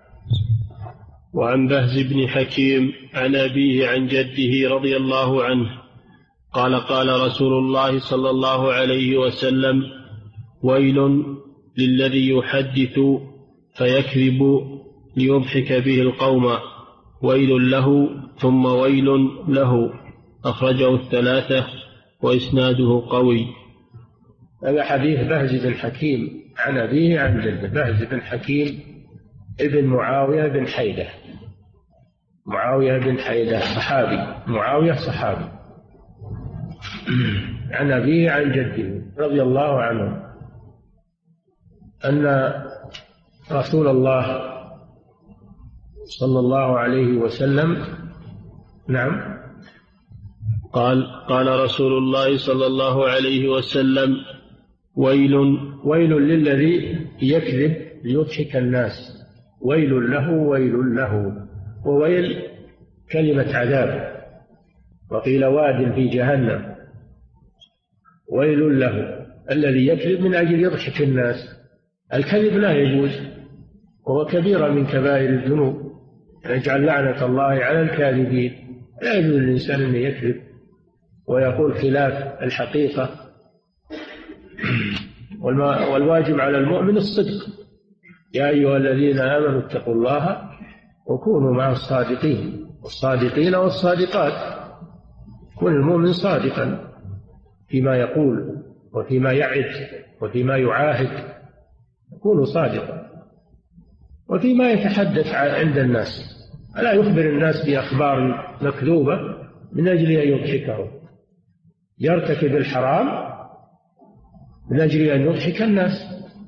وعن بهز بن حكيم عن أبيه عن جده رضي الله عنه قال قال رسول الله صلى الله عليه وسلم: ويل للذي يحدث فيكذب ليضحك به القوم، ويل له ثم ويل له. أخرجه الثلاثة وإسناده قوي. هذا حديث بهز بن حكيم عن أبيه عن جده. بهز بن حكيم ابن معاوية بن حيدة، معاوية بن حيدة صحابي، معاوية صحابي، عن أبيه عن جده رضي الله عنه أن رسول الله صلى الله عليه وسلم نعم قال قال رسول الله صلى الله عليه وسلم: ويل ويل للذي يكذب ليضحك الناس، ويل له ويل له. وويل كلمة عذاب، وقيل واد في جهنم. ويل له الذي يكذب من أجل يضحك الناس. الكذب لا يجوز، وهو كبيرة من كبائر الذنوب، يجعل لعنة الله على الكاذبين. لا يجوز للإنسان أن يكذب ويقول خلاف الحقيقة. والواجب على المؤمن الصدق: يا أيها الذين آمنوا اتقوا الله وكونوا مع الصادقين، والصادقين والصادقات. كن المؤمن صادقا فيما يقول وفيما يعد وفيما يعاهد، يكون صادقا، وفيما يتحدث عند الناس، ألا يخبر الناس بأخبار مكذوبة من أجل أن يضحكهم. يرتكب الحرام من أجل أن يضحك الناس.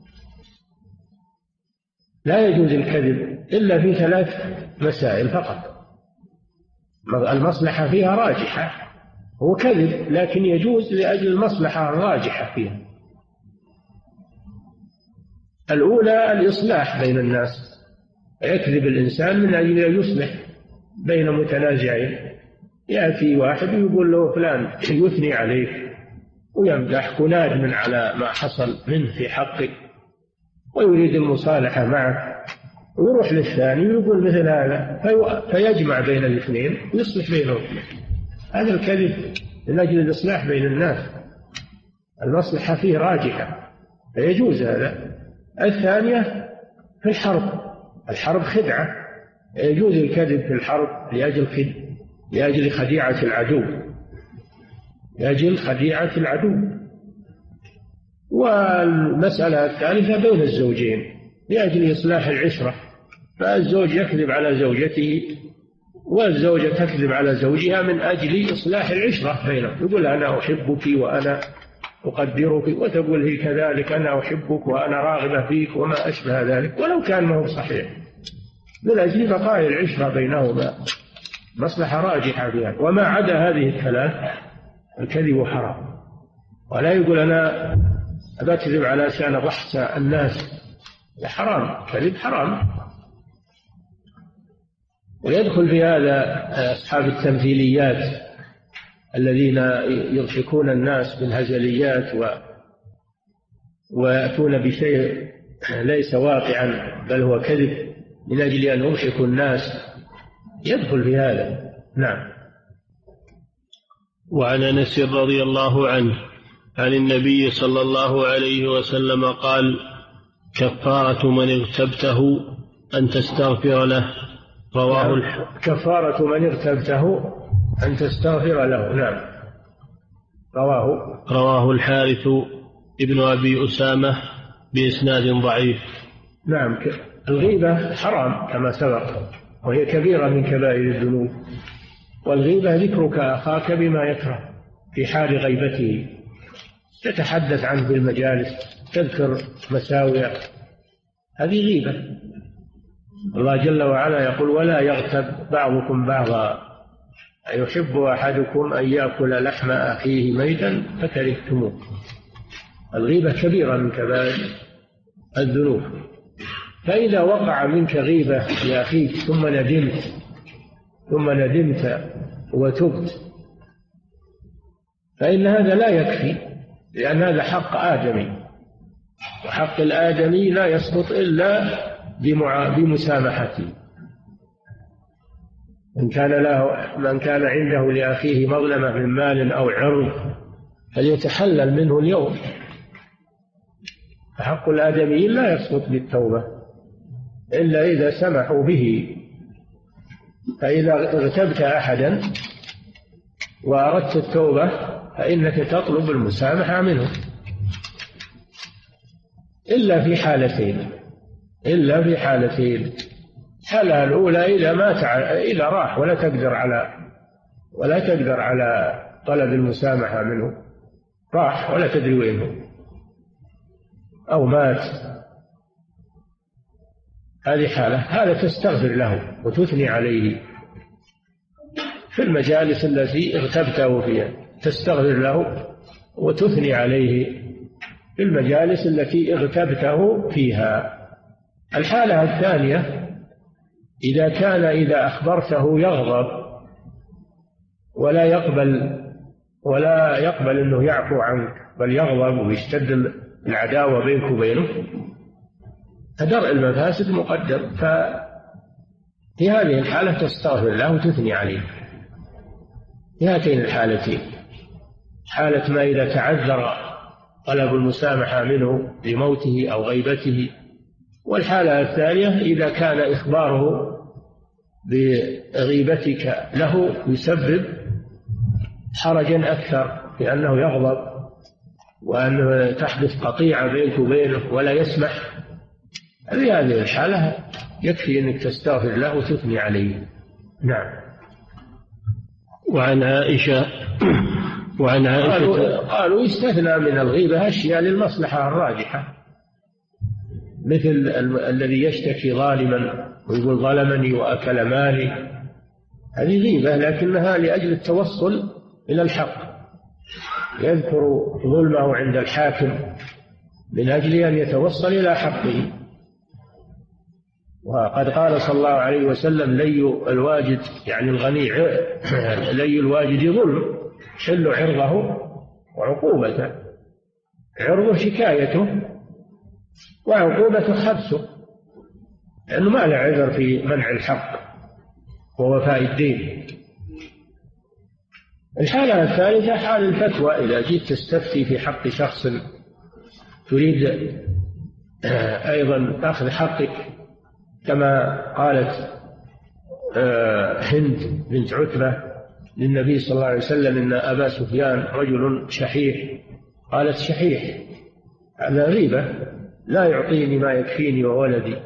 لا يجوز الكذب إلا في ثلاث مسائل فقط المصلحة فيها راجحة. هو كذب لكن يجوز لأجل المصلحة الراجحة فيها. الأولى الإصلاح بين الناس، يكذب الإنسان من أجل أن يصلح بين متنازعين. يأتي واحد ويقول له فلان يثني عليك ويمدحك ونادم على ما حصل منه في حقك ويريد المصالحة معك، ويروح للثاني ويقول مثل هذا فيجمع بين الاثنين ويصلح بينهم. هذا الكذب من أجل الإصلاح بين الناس، المصلحة فيه راجحة فيجوز هذا. الثانية في الحرب، الحرب خدعة، يجوز الكذب في الحرب لأجل خد... لأجل خديعة العدو، لأجل خديعة العدو. والمسألة الثالثة بين الزوجين لأجل إصلاح العشرة، فالزوج يكذب على زوجته والزوجة تكذب على زوجها من أجل إصلاح العشرة بينهم. يقول أنا أحبك وأنا أقدرك، وتقول هي كذلك أنا أحبك وأنا راغبة فيك وما أشبه ذلك، ولو كان ما هو صحيح، من أجل بقاء العشرة بينهما، مصلحة راجحة فيها. وما عدا هذه الثلاث الكذب حرام. ولا يقول أنا أكذب على شأن ضحك الناس، حرام، كذب حرام. ويدخل في هذا أصحاب التمثيليات الذين يضحكون الناس بالهزليات و ويأتون بشيء ليس واقعا بل هو كذب من أجل أن يضحكوا الناس، يدخل في هذا. نعم. وعن أنس رضي الله عنه عن النبي صلى الله عليه وسلم قال: كفارة من اغتبته أن تستغفر له. رواه الح... كفارة من اغتبته أن تستغفر له. نعم. رواه رواه الحارث ابن أبي أسامة بإسناد ضعيف. نعم. الغيبة حرام كما سبق، وهي كبيرة من كبائر الذنوب. والغيبة ذكرك أخاك بما يكره في حال غيبته، تتحدث عنه بالمجالس، تذكر مساوئه، هذه غيبة. الله جل وعلا يقول: ولا يغتب بعضكم بعضا أيحب أحدكم أن يأكل لحم أخيه ميتا فكرهتموه. الغيبة كبيرة من كبائر الذنوب. فإذا وقع منك غيبة لأخيك ثم ندمت ثم ندمت وتبت فإن هذا لا يكفي، لأن هذا حق آدمي، وحق الآدمي لا يسقط إلا بمسامحته. من كان له من كان عنده لأخيه مظلمة من مال أو عرض فليتحلل منه اليوم. فحق الآدميين لا يسقط بالتوبة إلا إذا سمحوا به. فإذا اغتبت أحدا وأردت التوبة فإنك تطلب المسامحة منه، إلا في حالتين إلا في حالتين الحالة الأولى إذا ما تع... إذا راح ولا تقدر على ولا تقدر على طلب المسامحة منه، راح ولا تدري وينه، أو مات، هذه حالة، هذا تستغفر له وتثني عليه في المجالس التي اغتبته فيها، تستغفر له وتثني عليه في المجالس التي اغتبته فيها. الحالة الثانية إذا كان إذا أخبرته يغضب ولا يقبل ولا يقبل أنه يعفو عنك، بل يغضب ويشتد العداوة بينك وبينه، فدرء المفاسد مقدم. ففي هذه الحالة تستغفر له وتثني عليه في هاتين الحالتين: حالة ما إذا تعذر طلب المسامحة منه لموته أو غيبته، والحالة الثانية إذا كان إخباره بغيبتك له يسبب حرجا أكثر، لأنه يغضب وأنه تحدث قطيعة بينك وبينه ولا يسمح. في هذه الحالة يكفي أنك تستغفر له وتثني عليه. نعم. وعن عائشة وعن عائشة قالوا, قالوا يستثنى من الغيبة أشياء للمصلحة الراجحة، مثل الذي يشتكي ظالما ويقول ظلمني وأكل مالي، هذه غيبة لكنها لأجل التوصل إلى الحق، يذكر ظلمه عند الحاكم من أجل أن يتوصل إلى حقه. وقد قال صلى الله عليه وسلم: لي الواجد يعني الغني لي الواجد ظلم، حل عرضه وعقوبته. عرضه شكايته وعقوبته حبسه، لأنه ما له عذر في منع الحق ووفاء الدين. الحالة الثالثة حال الفتوى، إذا جيت تستفتي في حق شخص تريد أيضا أخذ حقك، كما قالت هند بنت عتبة للنبي صلى الله عليه وسلم: إن أبا سفيان رجل شحيح. قالت: شحيح هذا غيبة، لا يعطيني ما يكفيني وولدي.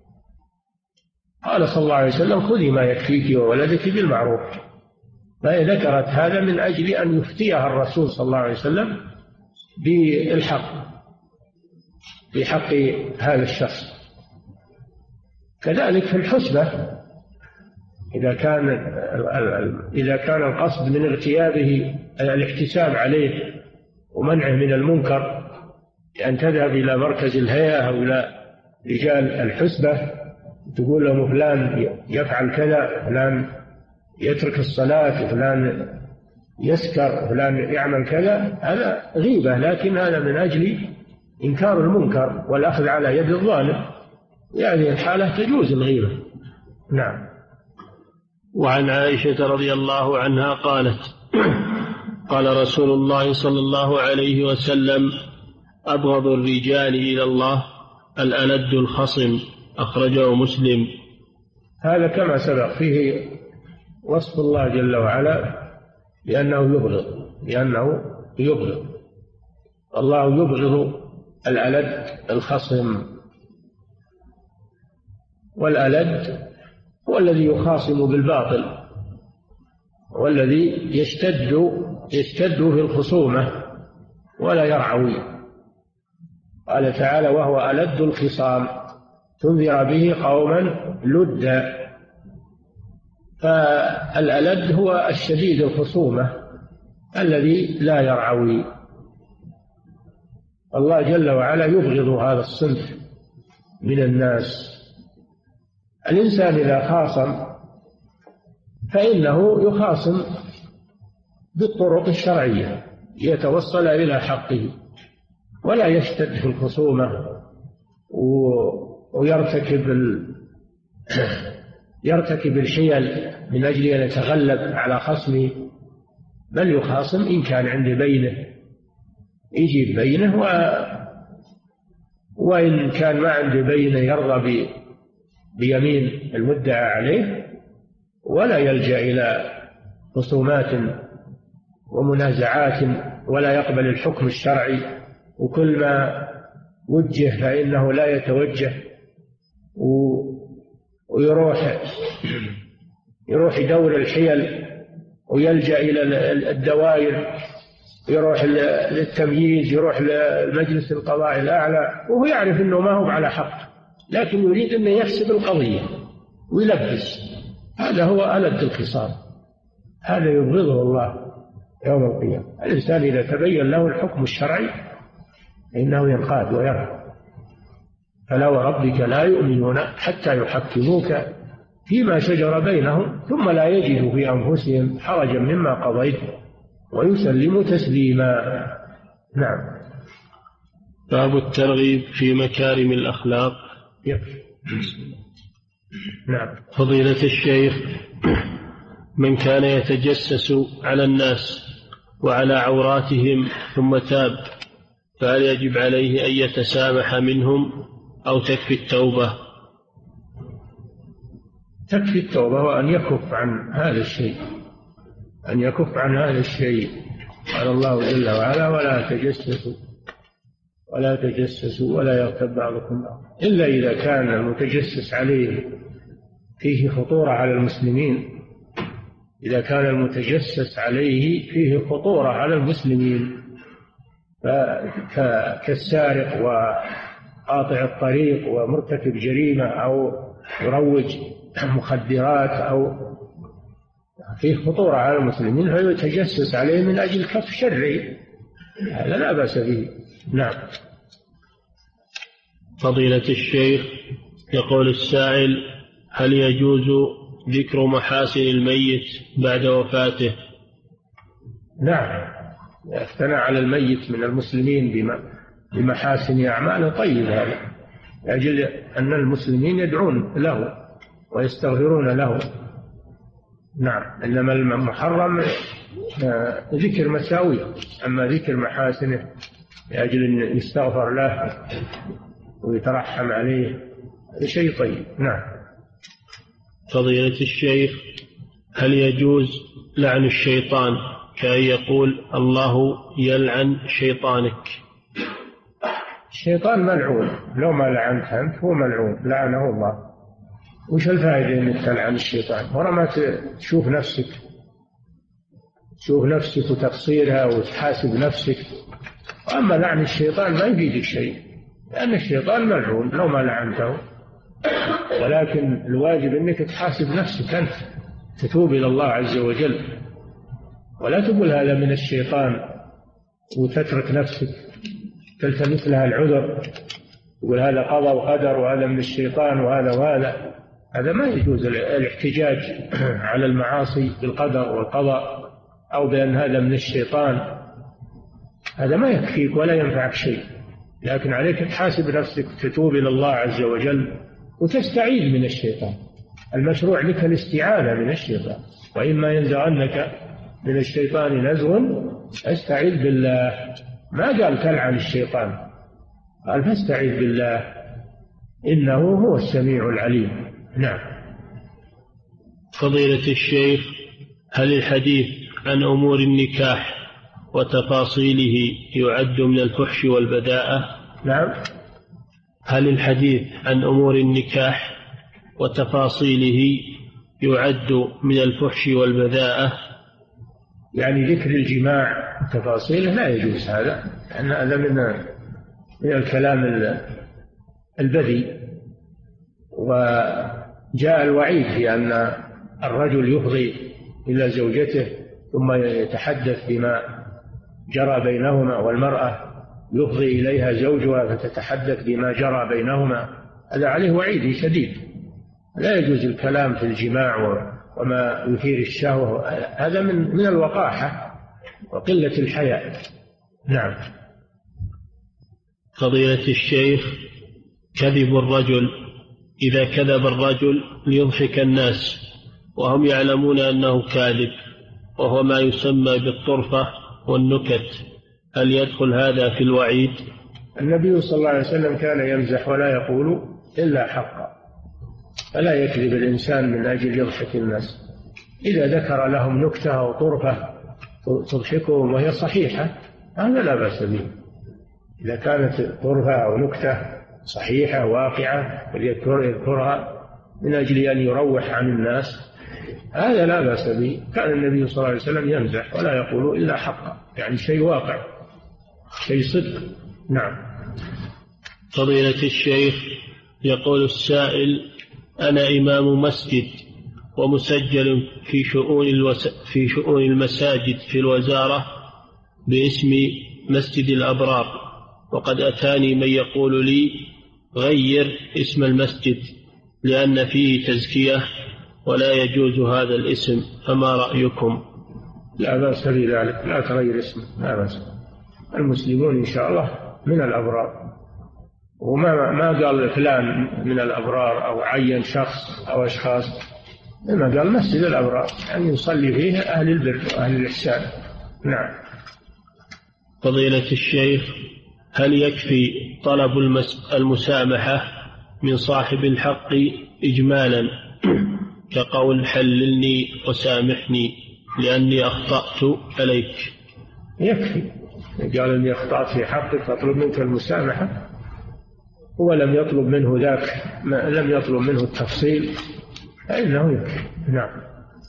قال صلى الله عليه وسلم: خذي ما يكفيك وولدك بالمعروف. فذكرت هذا من أجل أن يفتيها الرسول صلى الله عليه وسلم بالحق في حق هذا الشخص. كذلك في الحسبة، إذا كان إذا كان القصد من اغتيابه الاحتساب عليه ومنعه من المنكر، أن تذهب إلى مركز الهيئة أو إلى رجال الحسبة تقول لهم فلان يفعل كذا، فلان يترك الصلاة، فلان يسكر، فلان يعمل كذا، هذا غيبة، لكن هذا من أجل إنكار المنكر والأخذ على يد الظالم، يعني الحالة تجوز الغيبة. نعم. وعن عائشة رضي الله عنها قالت قال رسول الله صلى الله عليه وسلم أبغض الرجال إلى الله الألد الخصم، أخرجه مسلم. هذا كما سبق فيه وصف الله جل وعلا لأنه يبغض لأنه يبغض الله يبغض الألد الخصم. والألد هو الذي يخاصم بالباطل والذي يشتد يشتد في الخصومة ولا يرعوي. قال تعالى وهو ألد الخصام تنذر به قوما لدا. فالألد هو الشديد الخصومة الذي لا يرعوي. الله جل وعلا يبغض هذا الصنف من الناس. الإنسان إذا خاصم فإنه يخاصم بالطرق الشرعية يتوصل إلى حقه، ولا يشتد في الخصومة ويرتكب ال... يرتكب الحيل من أجل أن يتغلب على خصمه، بل يخاصم إن كان عنده بينه يجيب بينه، و... وإن كان ما عنده بينه يرضى ب... بيمين المدعى عليه، ولا يلجأ إلى خصومات ومنازعات، ولا يقبل الحكم الشرعي، وكل ما وجه فإنه لا يتوجه، ويروح يروح يدور الحيل ويلجأ إلى الدوائر، يروح للتمييز، يروح للمجلس القضائي الأعلى، وهو يعرف أنه ما هو على حق، لكن يريد أن يحسب القضية ويلبس. هذا هو ألد الخصام، هذا يبغضه الله يوم القيامة. الإنسان إذا تبين له الحكم الشرعي فإنه ينقاد ويرى. فلا وربك لا يؤمنون حتى يحكموك فيما شجر بينهم ثم لا يجدوا في أنفسهم حرجا مما قضيت ويسلموا تسليما. نعم. باب الترغيب في مكارم الأخلاق. يكفي. نعم. فضيلة الشيخ، من كان يتجسس على الناس وعلى عوراتهم ثم تاب فهل يجب عليه أن يتسامح منهم أو تكفي التوبة؟ تكفي التوبة وأن يكف عن هذا الشيء، أن يكف عن هذا الشيء. قال الله جل وعلا ولا تجسسوا ولا تجسسوا ولا يغتب بعضكم بعضا، إلا إذا كان المتجسس عليه فيه خطورة على المسلمين. إذا كان المتجسس عليه فيه خطورة على المسلمين كالسارق وقاطع الطريق ومرتكب جريمة أو يروج مخدرات أو فيه خطورة على المسلمين فيتجسس عليه من أجل كف شره، هذا لا بأس به. نعم. فضيلة الشيخ، يقول السائل هل يجوز ذكر محاسن الميت بعد وفاته؟ نعم، يثنى على الميت من المسلمين بمحاسن أعمال طيب، هذا لأجل أن المسلمين يدعون له ويستغفرون له. نعم، إنما المحرم ذكر مساويه، أما ذكر محاسنه لأجل أن يستغفر له ويترحم عليه شيء طيب. نعم. فضيلة الشيخ، هل يجوز لعن الشيطان كأن يقول الله يلعن شيطانك؟ الشيطان ملعون، لو ما لعنت أنت هو ملعون لعنه الله. وش الفائدة أنك تلعن الشيطان ورا ما تشوف نفسك تشوف نفسك وتقصيرها وتحاسب نفسك؟ وأما لعن الشيطان ما يفيدك شيء، لأن الشيطان ملعون لو ما لعنته، ولكن الواجب أنك تحاسب نفسك أنت، تتوب إلى الله عز وجل، ولا تقول هذا من الشيطان وتترك نفسك تلتمس لها العذر يقول هذا قضى وقدر وهذا من الشيطان وهذا وهذا، هذا ما يجوز الاحتجاج على المعاصي بالقدر والقضاء أو بأن هذا من الشيطان، هذا ما يكفيك ولا ينفعك شيء. لكن عليك تحاسب نفسك، تتوب إلى الله عز وجل وتستعيذ من الشيطان. المشروع لك الاستعاذة من الشيطان، وإما ينزغنك من الشيطان نزغ استعذ بالله. ما قال تلعن الشيطان، قال فاستعذ بالله إنه هو السميع العليم. نعم. فضيلة الشيخ، هل الحديث عن أمور النكاح وتفاصيله يعد من الفحش والبذاءة؟ نعم. هل الحديث عن أمور النكاح وتفاصيله يعد من الفحش والبذاءة؟ يعني ذكر الجماع تفاصيله لا يجوز هذا، لأن هذا من من الكلام البذيء. وجاء الوعيد في أن الرجل يفضي إلى زوجته ثم يتحدث بما جرى بينهما، والمرأة يفضي إليها زوجها فتتحدث بما جرى بينهما، هذا عليه وعيد شديد. لا يجوز الكلام في الجماع وما يثير الشهوة، هذا من من الوقاحة وقلة الحياء. نعم. فضيلة الشيخ، كذب الرجل، إذا كذب الرجل ليضحك الناس وهم يعلمون أنه كاذب، وهو ما يسمى بالطرفة والنكت، هل يدخل هذا في الوعيد؟ النبي صلى الله عليه وسلم كان يمزح ولا يقول إلا حقا، فلا يكذب الإنسان من أجل يضحك الناس. إذا ذكر لهم نكتة أو طرفة تضحكهم وهي صحيحة هذا لا بأس به. إذا كانت طرفة أو نكتة صحيحة واقعة يذكرها من أجل أن يروح عن الناس هذا لا بأس به. كان النبي صلى الله عليه وسلم يمزح ولا يقول إلا حقا، يعني شيء واقع، شيء صدق. نعم. فضيلة الشيخ، يقول السائل: أنا إمام مسجد ومسجل في شؤون الوس... في شؤون المساجد في الوزارة باسم مسجد الأبرار، وقد أتاني من يقول لي غير اسم المسجد لأن فيه تزكية ولا يجوز هذا الاسم، فما رأيكم؟ لا بأس بذلك، لا تغير اسمه، لا بأس. المسلمون إن شاء الله من الأبرار، وما ما قال فلان من الأبرار أو عين شخص أو أشخاص، إنما قال مسجد الأبرار، يعني يصلي فيه أهل البر وأهل الإحسان. نعم. فضيلة الشيخ، هل يكفي طلب المسامحة من صاحب الحق إجمالا كقول حللني وسامحني لأني أخطأت عليك؟ يكفي. قال إني أخطأت في حقك فأطلب منك المسامحة، هو لم يطلب منه ذاك، لم يطلب منه التفصيل، فإنه يكفي. نعم.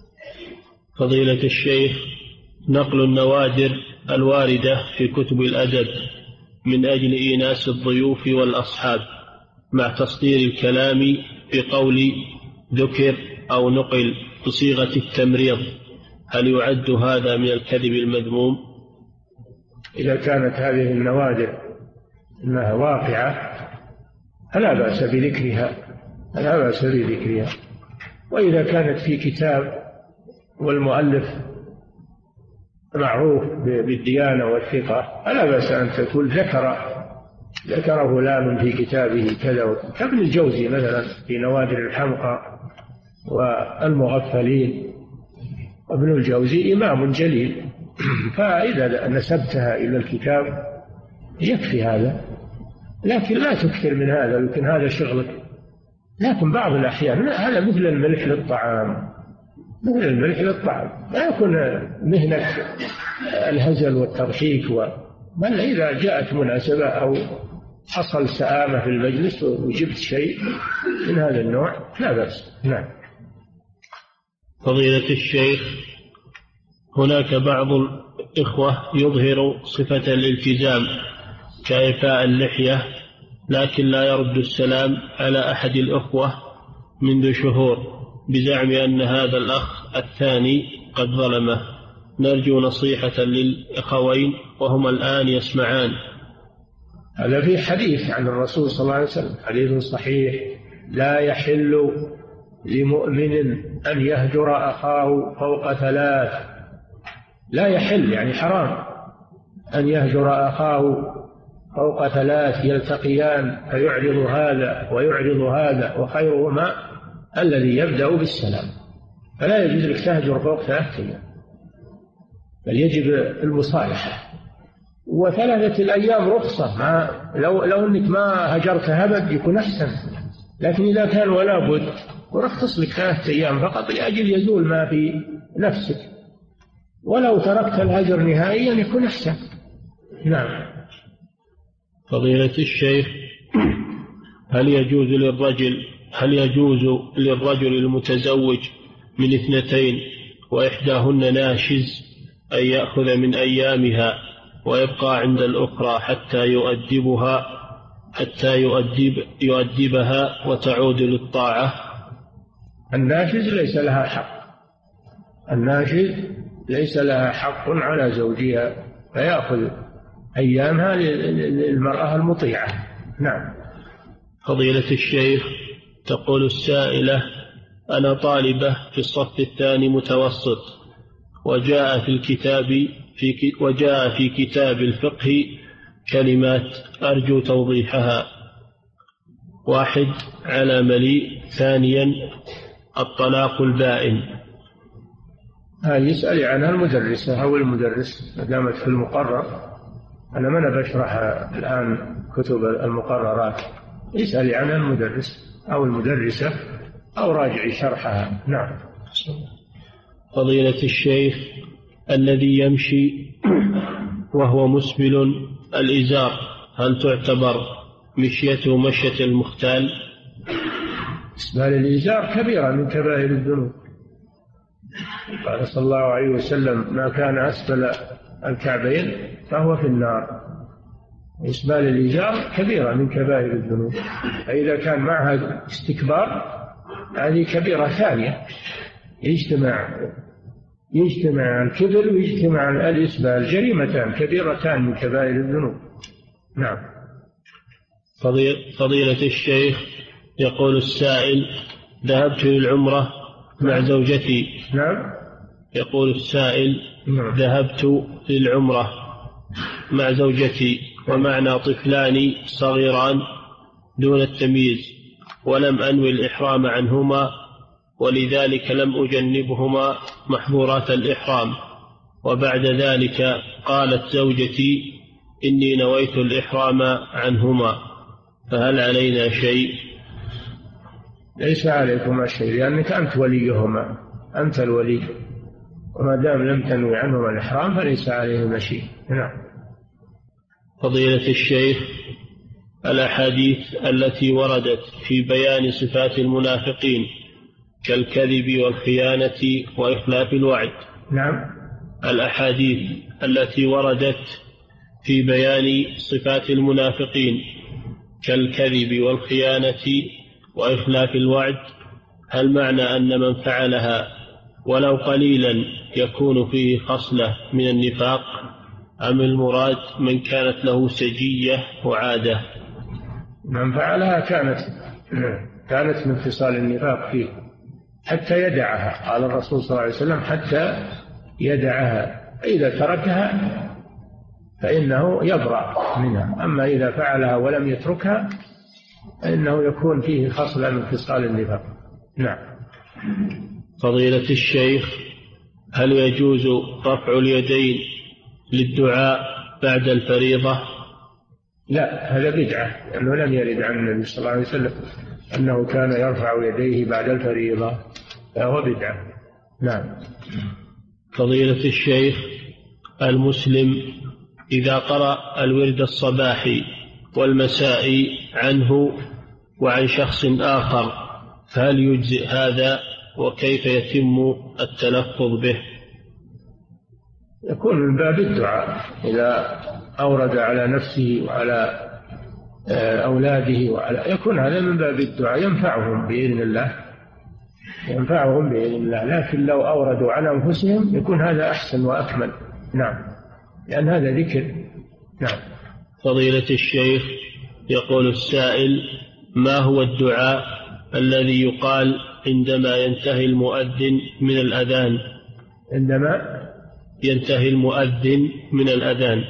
فضيلة الشيخ، نقل النوادر الواردة في كتب الأدب من أجل إيناس الضيوف والأصحاب مع تصدير الكلام بقول ذكر أو نقل بصيغة التمريض، هل يعد هذا من الكذب المذموم؟ إذا كانت هذه النوادر أنها واقعة فلا بأس بذكرها، لا بأس بذكرها. وإذا كانت في كتاب والمؤلف معروف بالديانة والثقة فلا بأس أن تقول ذكر ذكر فلان في كتابه كذا، كابن الجوزي مثلا في نوادر الحمقى والمغفلين. ابن الجوزي إمام جليل، فإذا نسبتها إلى الكتاب يكفي هذا، لكن لا تكثر من هذا، لكن هذا شغلك. لكن بعض الأحيان هذا مثل الملح للطعام، مثل الملح للطعام، لا يكون مهنة الهزل والتضحيك و... بل إذا جاءت مناسبة أو حصل سآمة في المجلس وجبت شيء من هذا النوع لا بأس. نعم. فضيلة الشيخ، هناك بعض الإخوة يظهر صفة الالتزام كإعفاء اللحية، لكن لا يرد السلام على أحد الأخوة منذ شهور بزعم أن هذا الأخ الثاني قد ظلمه. نرجو نصيحة للأخوين وهما الآن يسمعان. هذا في حديث عن الرسول صلى الله عليه وسلم، حديث صحيح: لا يحل لمؤمن أن يهجر أخاه فوق ثلاث. لا يحل يعني حرام أن يهجر أخاه فوق ثلاث، يلتقيان فيعرض هذا ويعرض هذا، وخيرهما الذي يبدأ بالسلام. فلا يجوز لك تهجر فوق ثلاث أيام، بل يجب المصالحة. وثلاثة الأيام رخصة، ما لو لو أنك ما هجرت أبد يكون أحسن، لكن إذا كان ولا بد ورخص لك ثلاثة أيام فقط لأجل يزول ما في نفسك، ولو تركت الهجر نهائيا يكون أحسن. نعم. فضيلة الشيخ، هل يجوز للرجل هل يجوز للرجل المتزوج من اثنتين وإحداهن ناشز أن يأخذ من أيامها ويبقى عند الأخرى حتى يؤدبها حتى يؤدب يؤدبها وتعود للطاعة؟ الناشز ليس لها حق، الناشز ليس لها حق على زوجها، فيأخذ أيامها للمرأة المطيعة. نعم. فضيلة الشيخ، تقول السائلة: أنا طالبة في الصف الثاني متوسط، وجاء في الكتاب في وجاء في كتاب الفقه كلمات أرجو توضيحها: واحد، على مليء. ثانيا، الطلاق البائن. يسأل عنها المدرسة أو المدرس ما دامت في المقرر. أنا ما أنا بشرح الآن كتب المقررات، يسأل عنها المدرس أو المدرسة أو راجعي شرحها. نعم. فضيلة الشيخ، الذي يمشي وهو مسبل الإزار هل تعتبر مشيته مشية المختال؟ إسبال الإزار كبيرة من كبائر الذنوب. قال صلى الله عليه وسلم: ما كان أسفل الكعبين فهو في النار. إسبال الإزار كبيرة من كبائر الذنوب، فإذا كان معها استكبار هذه كبيرة ثانية، يجتمع يجتمع الكبر ويجتمع الإسبال، جريمتان كبيرتان من كبائر الذنوب. نعم. فضيلة الشيخ، يقول السائل: ذهبت للعمرة مع زوجتي. نعم. يقول السائل: نعم. ذهبت للعمرة مع زوجتي ومعنا طفلان صغيران دون التمييز، ولم أنوي الإحرام عنهما، ولذلك لم أجنبهما محظورات الإحرام. وبعد ذلك قالت زوجتي: إني نويت الإحرام عنهما، فهل علينا شيء؟ ليس عليكما شيء، لأنك أنت وليهما، أنت الولي، وما دام لم تنوي عنهما الإحرام فليس عليهما شيء. نعم. فضيلة الشيخ، الأحاديث التي وردت في بيان صفات المنافقين كالكذب والخيانة وإخلاف الوعد. نعم. الأحاديث التي وردت في بيان صفات المنافقين كالكذب والخيانة وإخلاف الوعد، هل معنى أن من فعلها ولو قليلا يكون فيه خصلة من النفاق، أم المراد من كانت له سجية وعادة؟ من فعلها كانت كانت من خصال النفاق فيه حتى يدعها. قال الرسول صلى الله عليه وسلم: حتى يدعها، فإذا تركها فإنه يبرأ منها. أما إذا فعلها ولم يتركها فإنه يكون فيه خصلة من خصال النفاق. نعم. فضيلة الشيخ، هل يجوز رفع اليدين للدعاء بعد الفريضة؟ لا، هذا بدعة، لأنه لم يرد عن النبي صلى الله عليه وسلم أنه كان يرفع يديه بعد الفريضة، فهو بدعة. نعم. فضيلة الشيخ، المسلم إذا قرأ الورد الصباحي والمسائي عنه وعن شخص آخر فهل يجزئ هذا، وكيف يتم التلفظ به؟ يكون من باب الدعاء، إذا أورد على نفسه وعلى أولاده وعلى يكون هذا من باب الدعاء، ينفعهم بإذن الله ينفعهم بإذن الله لكن لو أوردوا على أنفسهم يكون هذا أحسن وأكمل. نعم، لأن هذا ذكر. نعم. فضيلة الشيخ، يقول السائل: ما هو الدعاء الذي يقال عندما ينتهي المؤذن من الأذان؟ عندما ينتهي المؤذن من الأذان.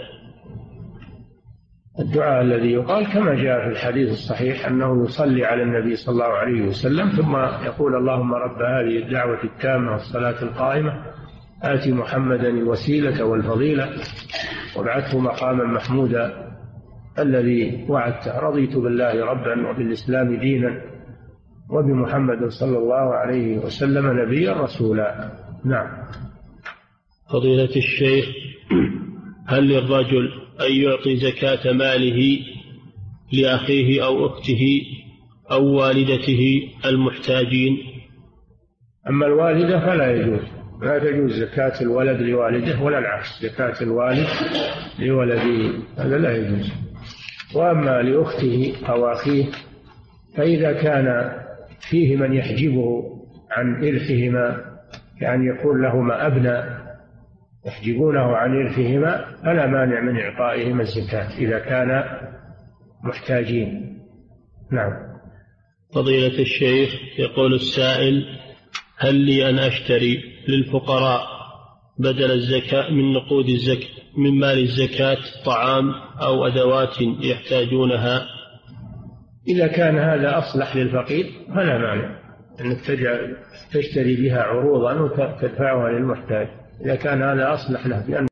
الدعاء الذي يقال كما جاء في الحديث الصحيح أنه يصلي على النبي صلى الله عليه وسلم ثم يقول: اللهم رب هذه الدعوة التامة والصلاة القائمة آت محمدا الوسيلة والفضيلة وابعثه مقاما محمودا الذي وعدته، رضيت بالله ربا وبالإسلام دينا وبمحمد صلى الله عليه وسلم نبيا رسولا. نعم. فضيلة الشيخ، هل للرجل أن يعطي زكاة ماله لأخيه أو أخته أو والدته المحتاجين؟ أما الوالدة فلا يجوز، لا تجوز زكاة الولد لوالده ولا العكس، زكاة الوالد لولده هذا لا يجوز. وأما لأخته أو أخيه فإذا كان فيه من يحجبه عن إرثهما، كأن يكون لهما أبناء يحجبونه عن إرثهما، فلا مانع من إعطائهما الزكاة إذا كان محتاجين. نعم. فضيلة الشيخ، يقول السائل: هل لي أن أشتري للفقراء بدل الزكاة من نقود الزكاة من مال الزكاة طعام أو أدوات يحتاجونها؟ إذا كان هذا أصلح للفقير فلا مانع أنك تشتري بها عروضا وتدفعها للمحتاج، إذا كان هذا أصلح له،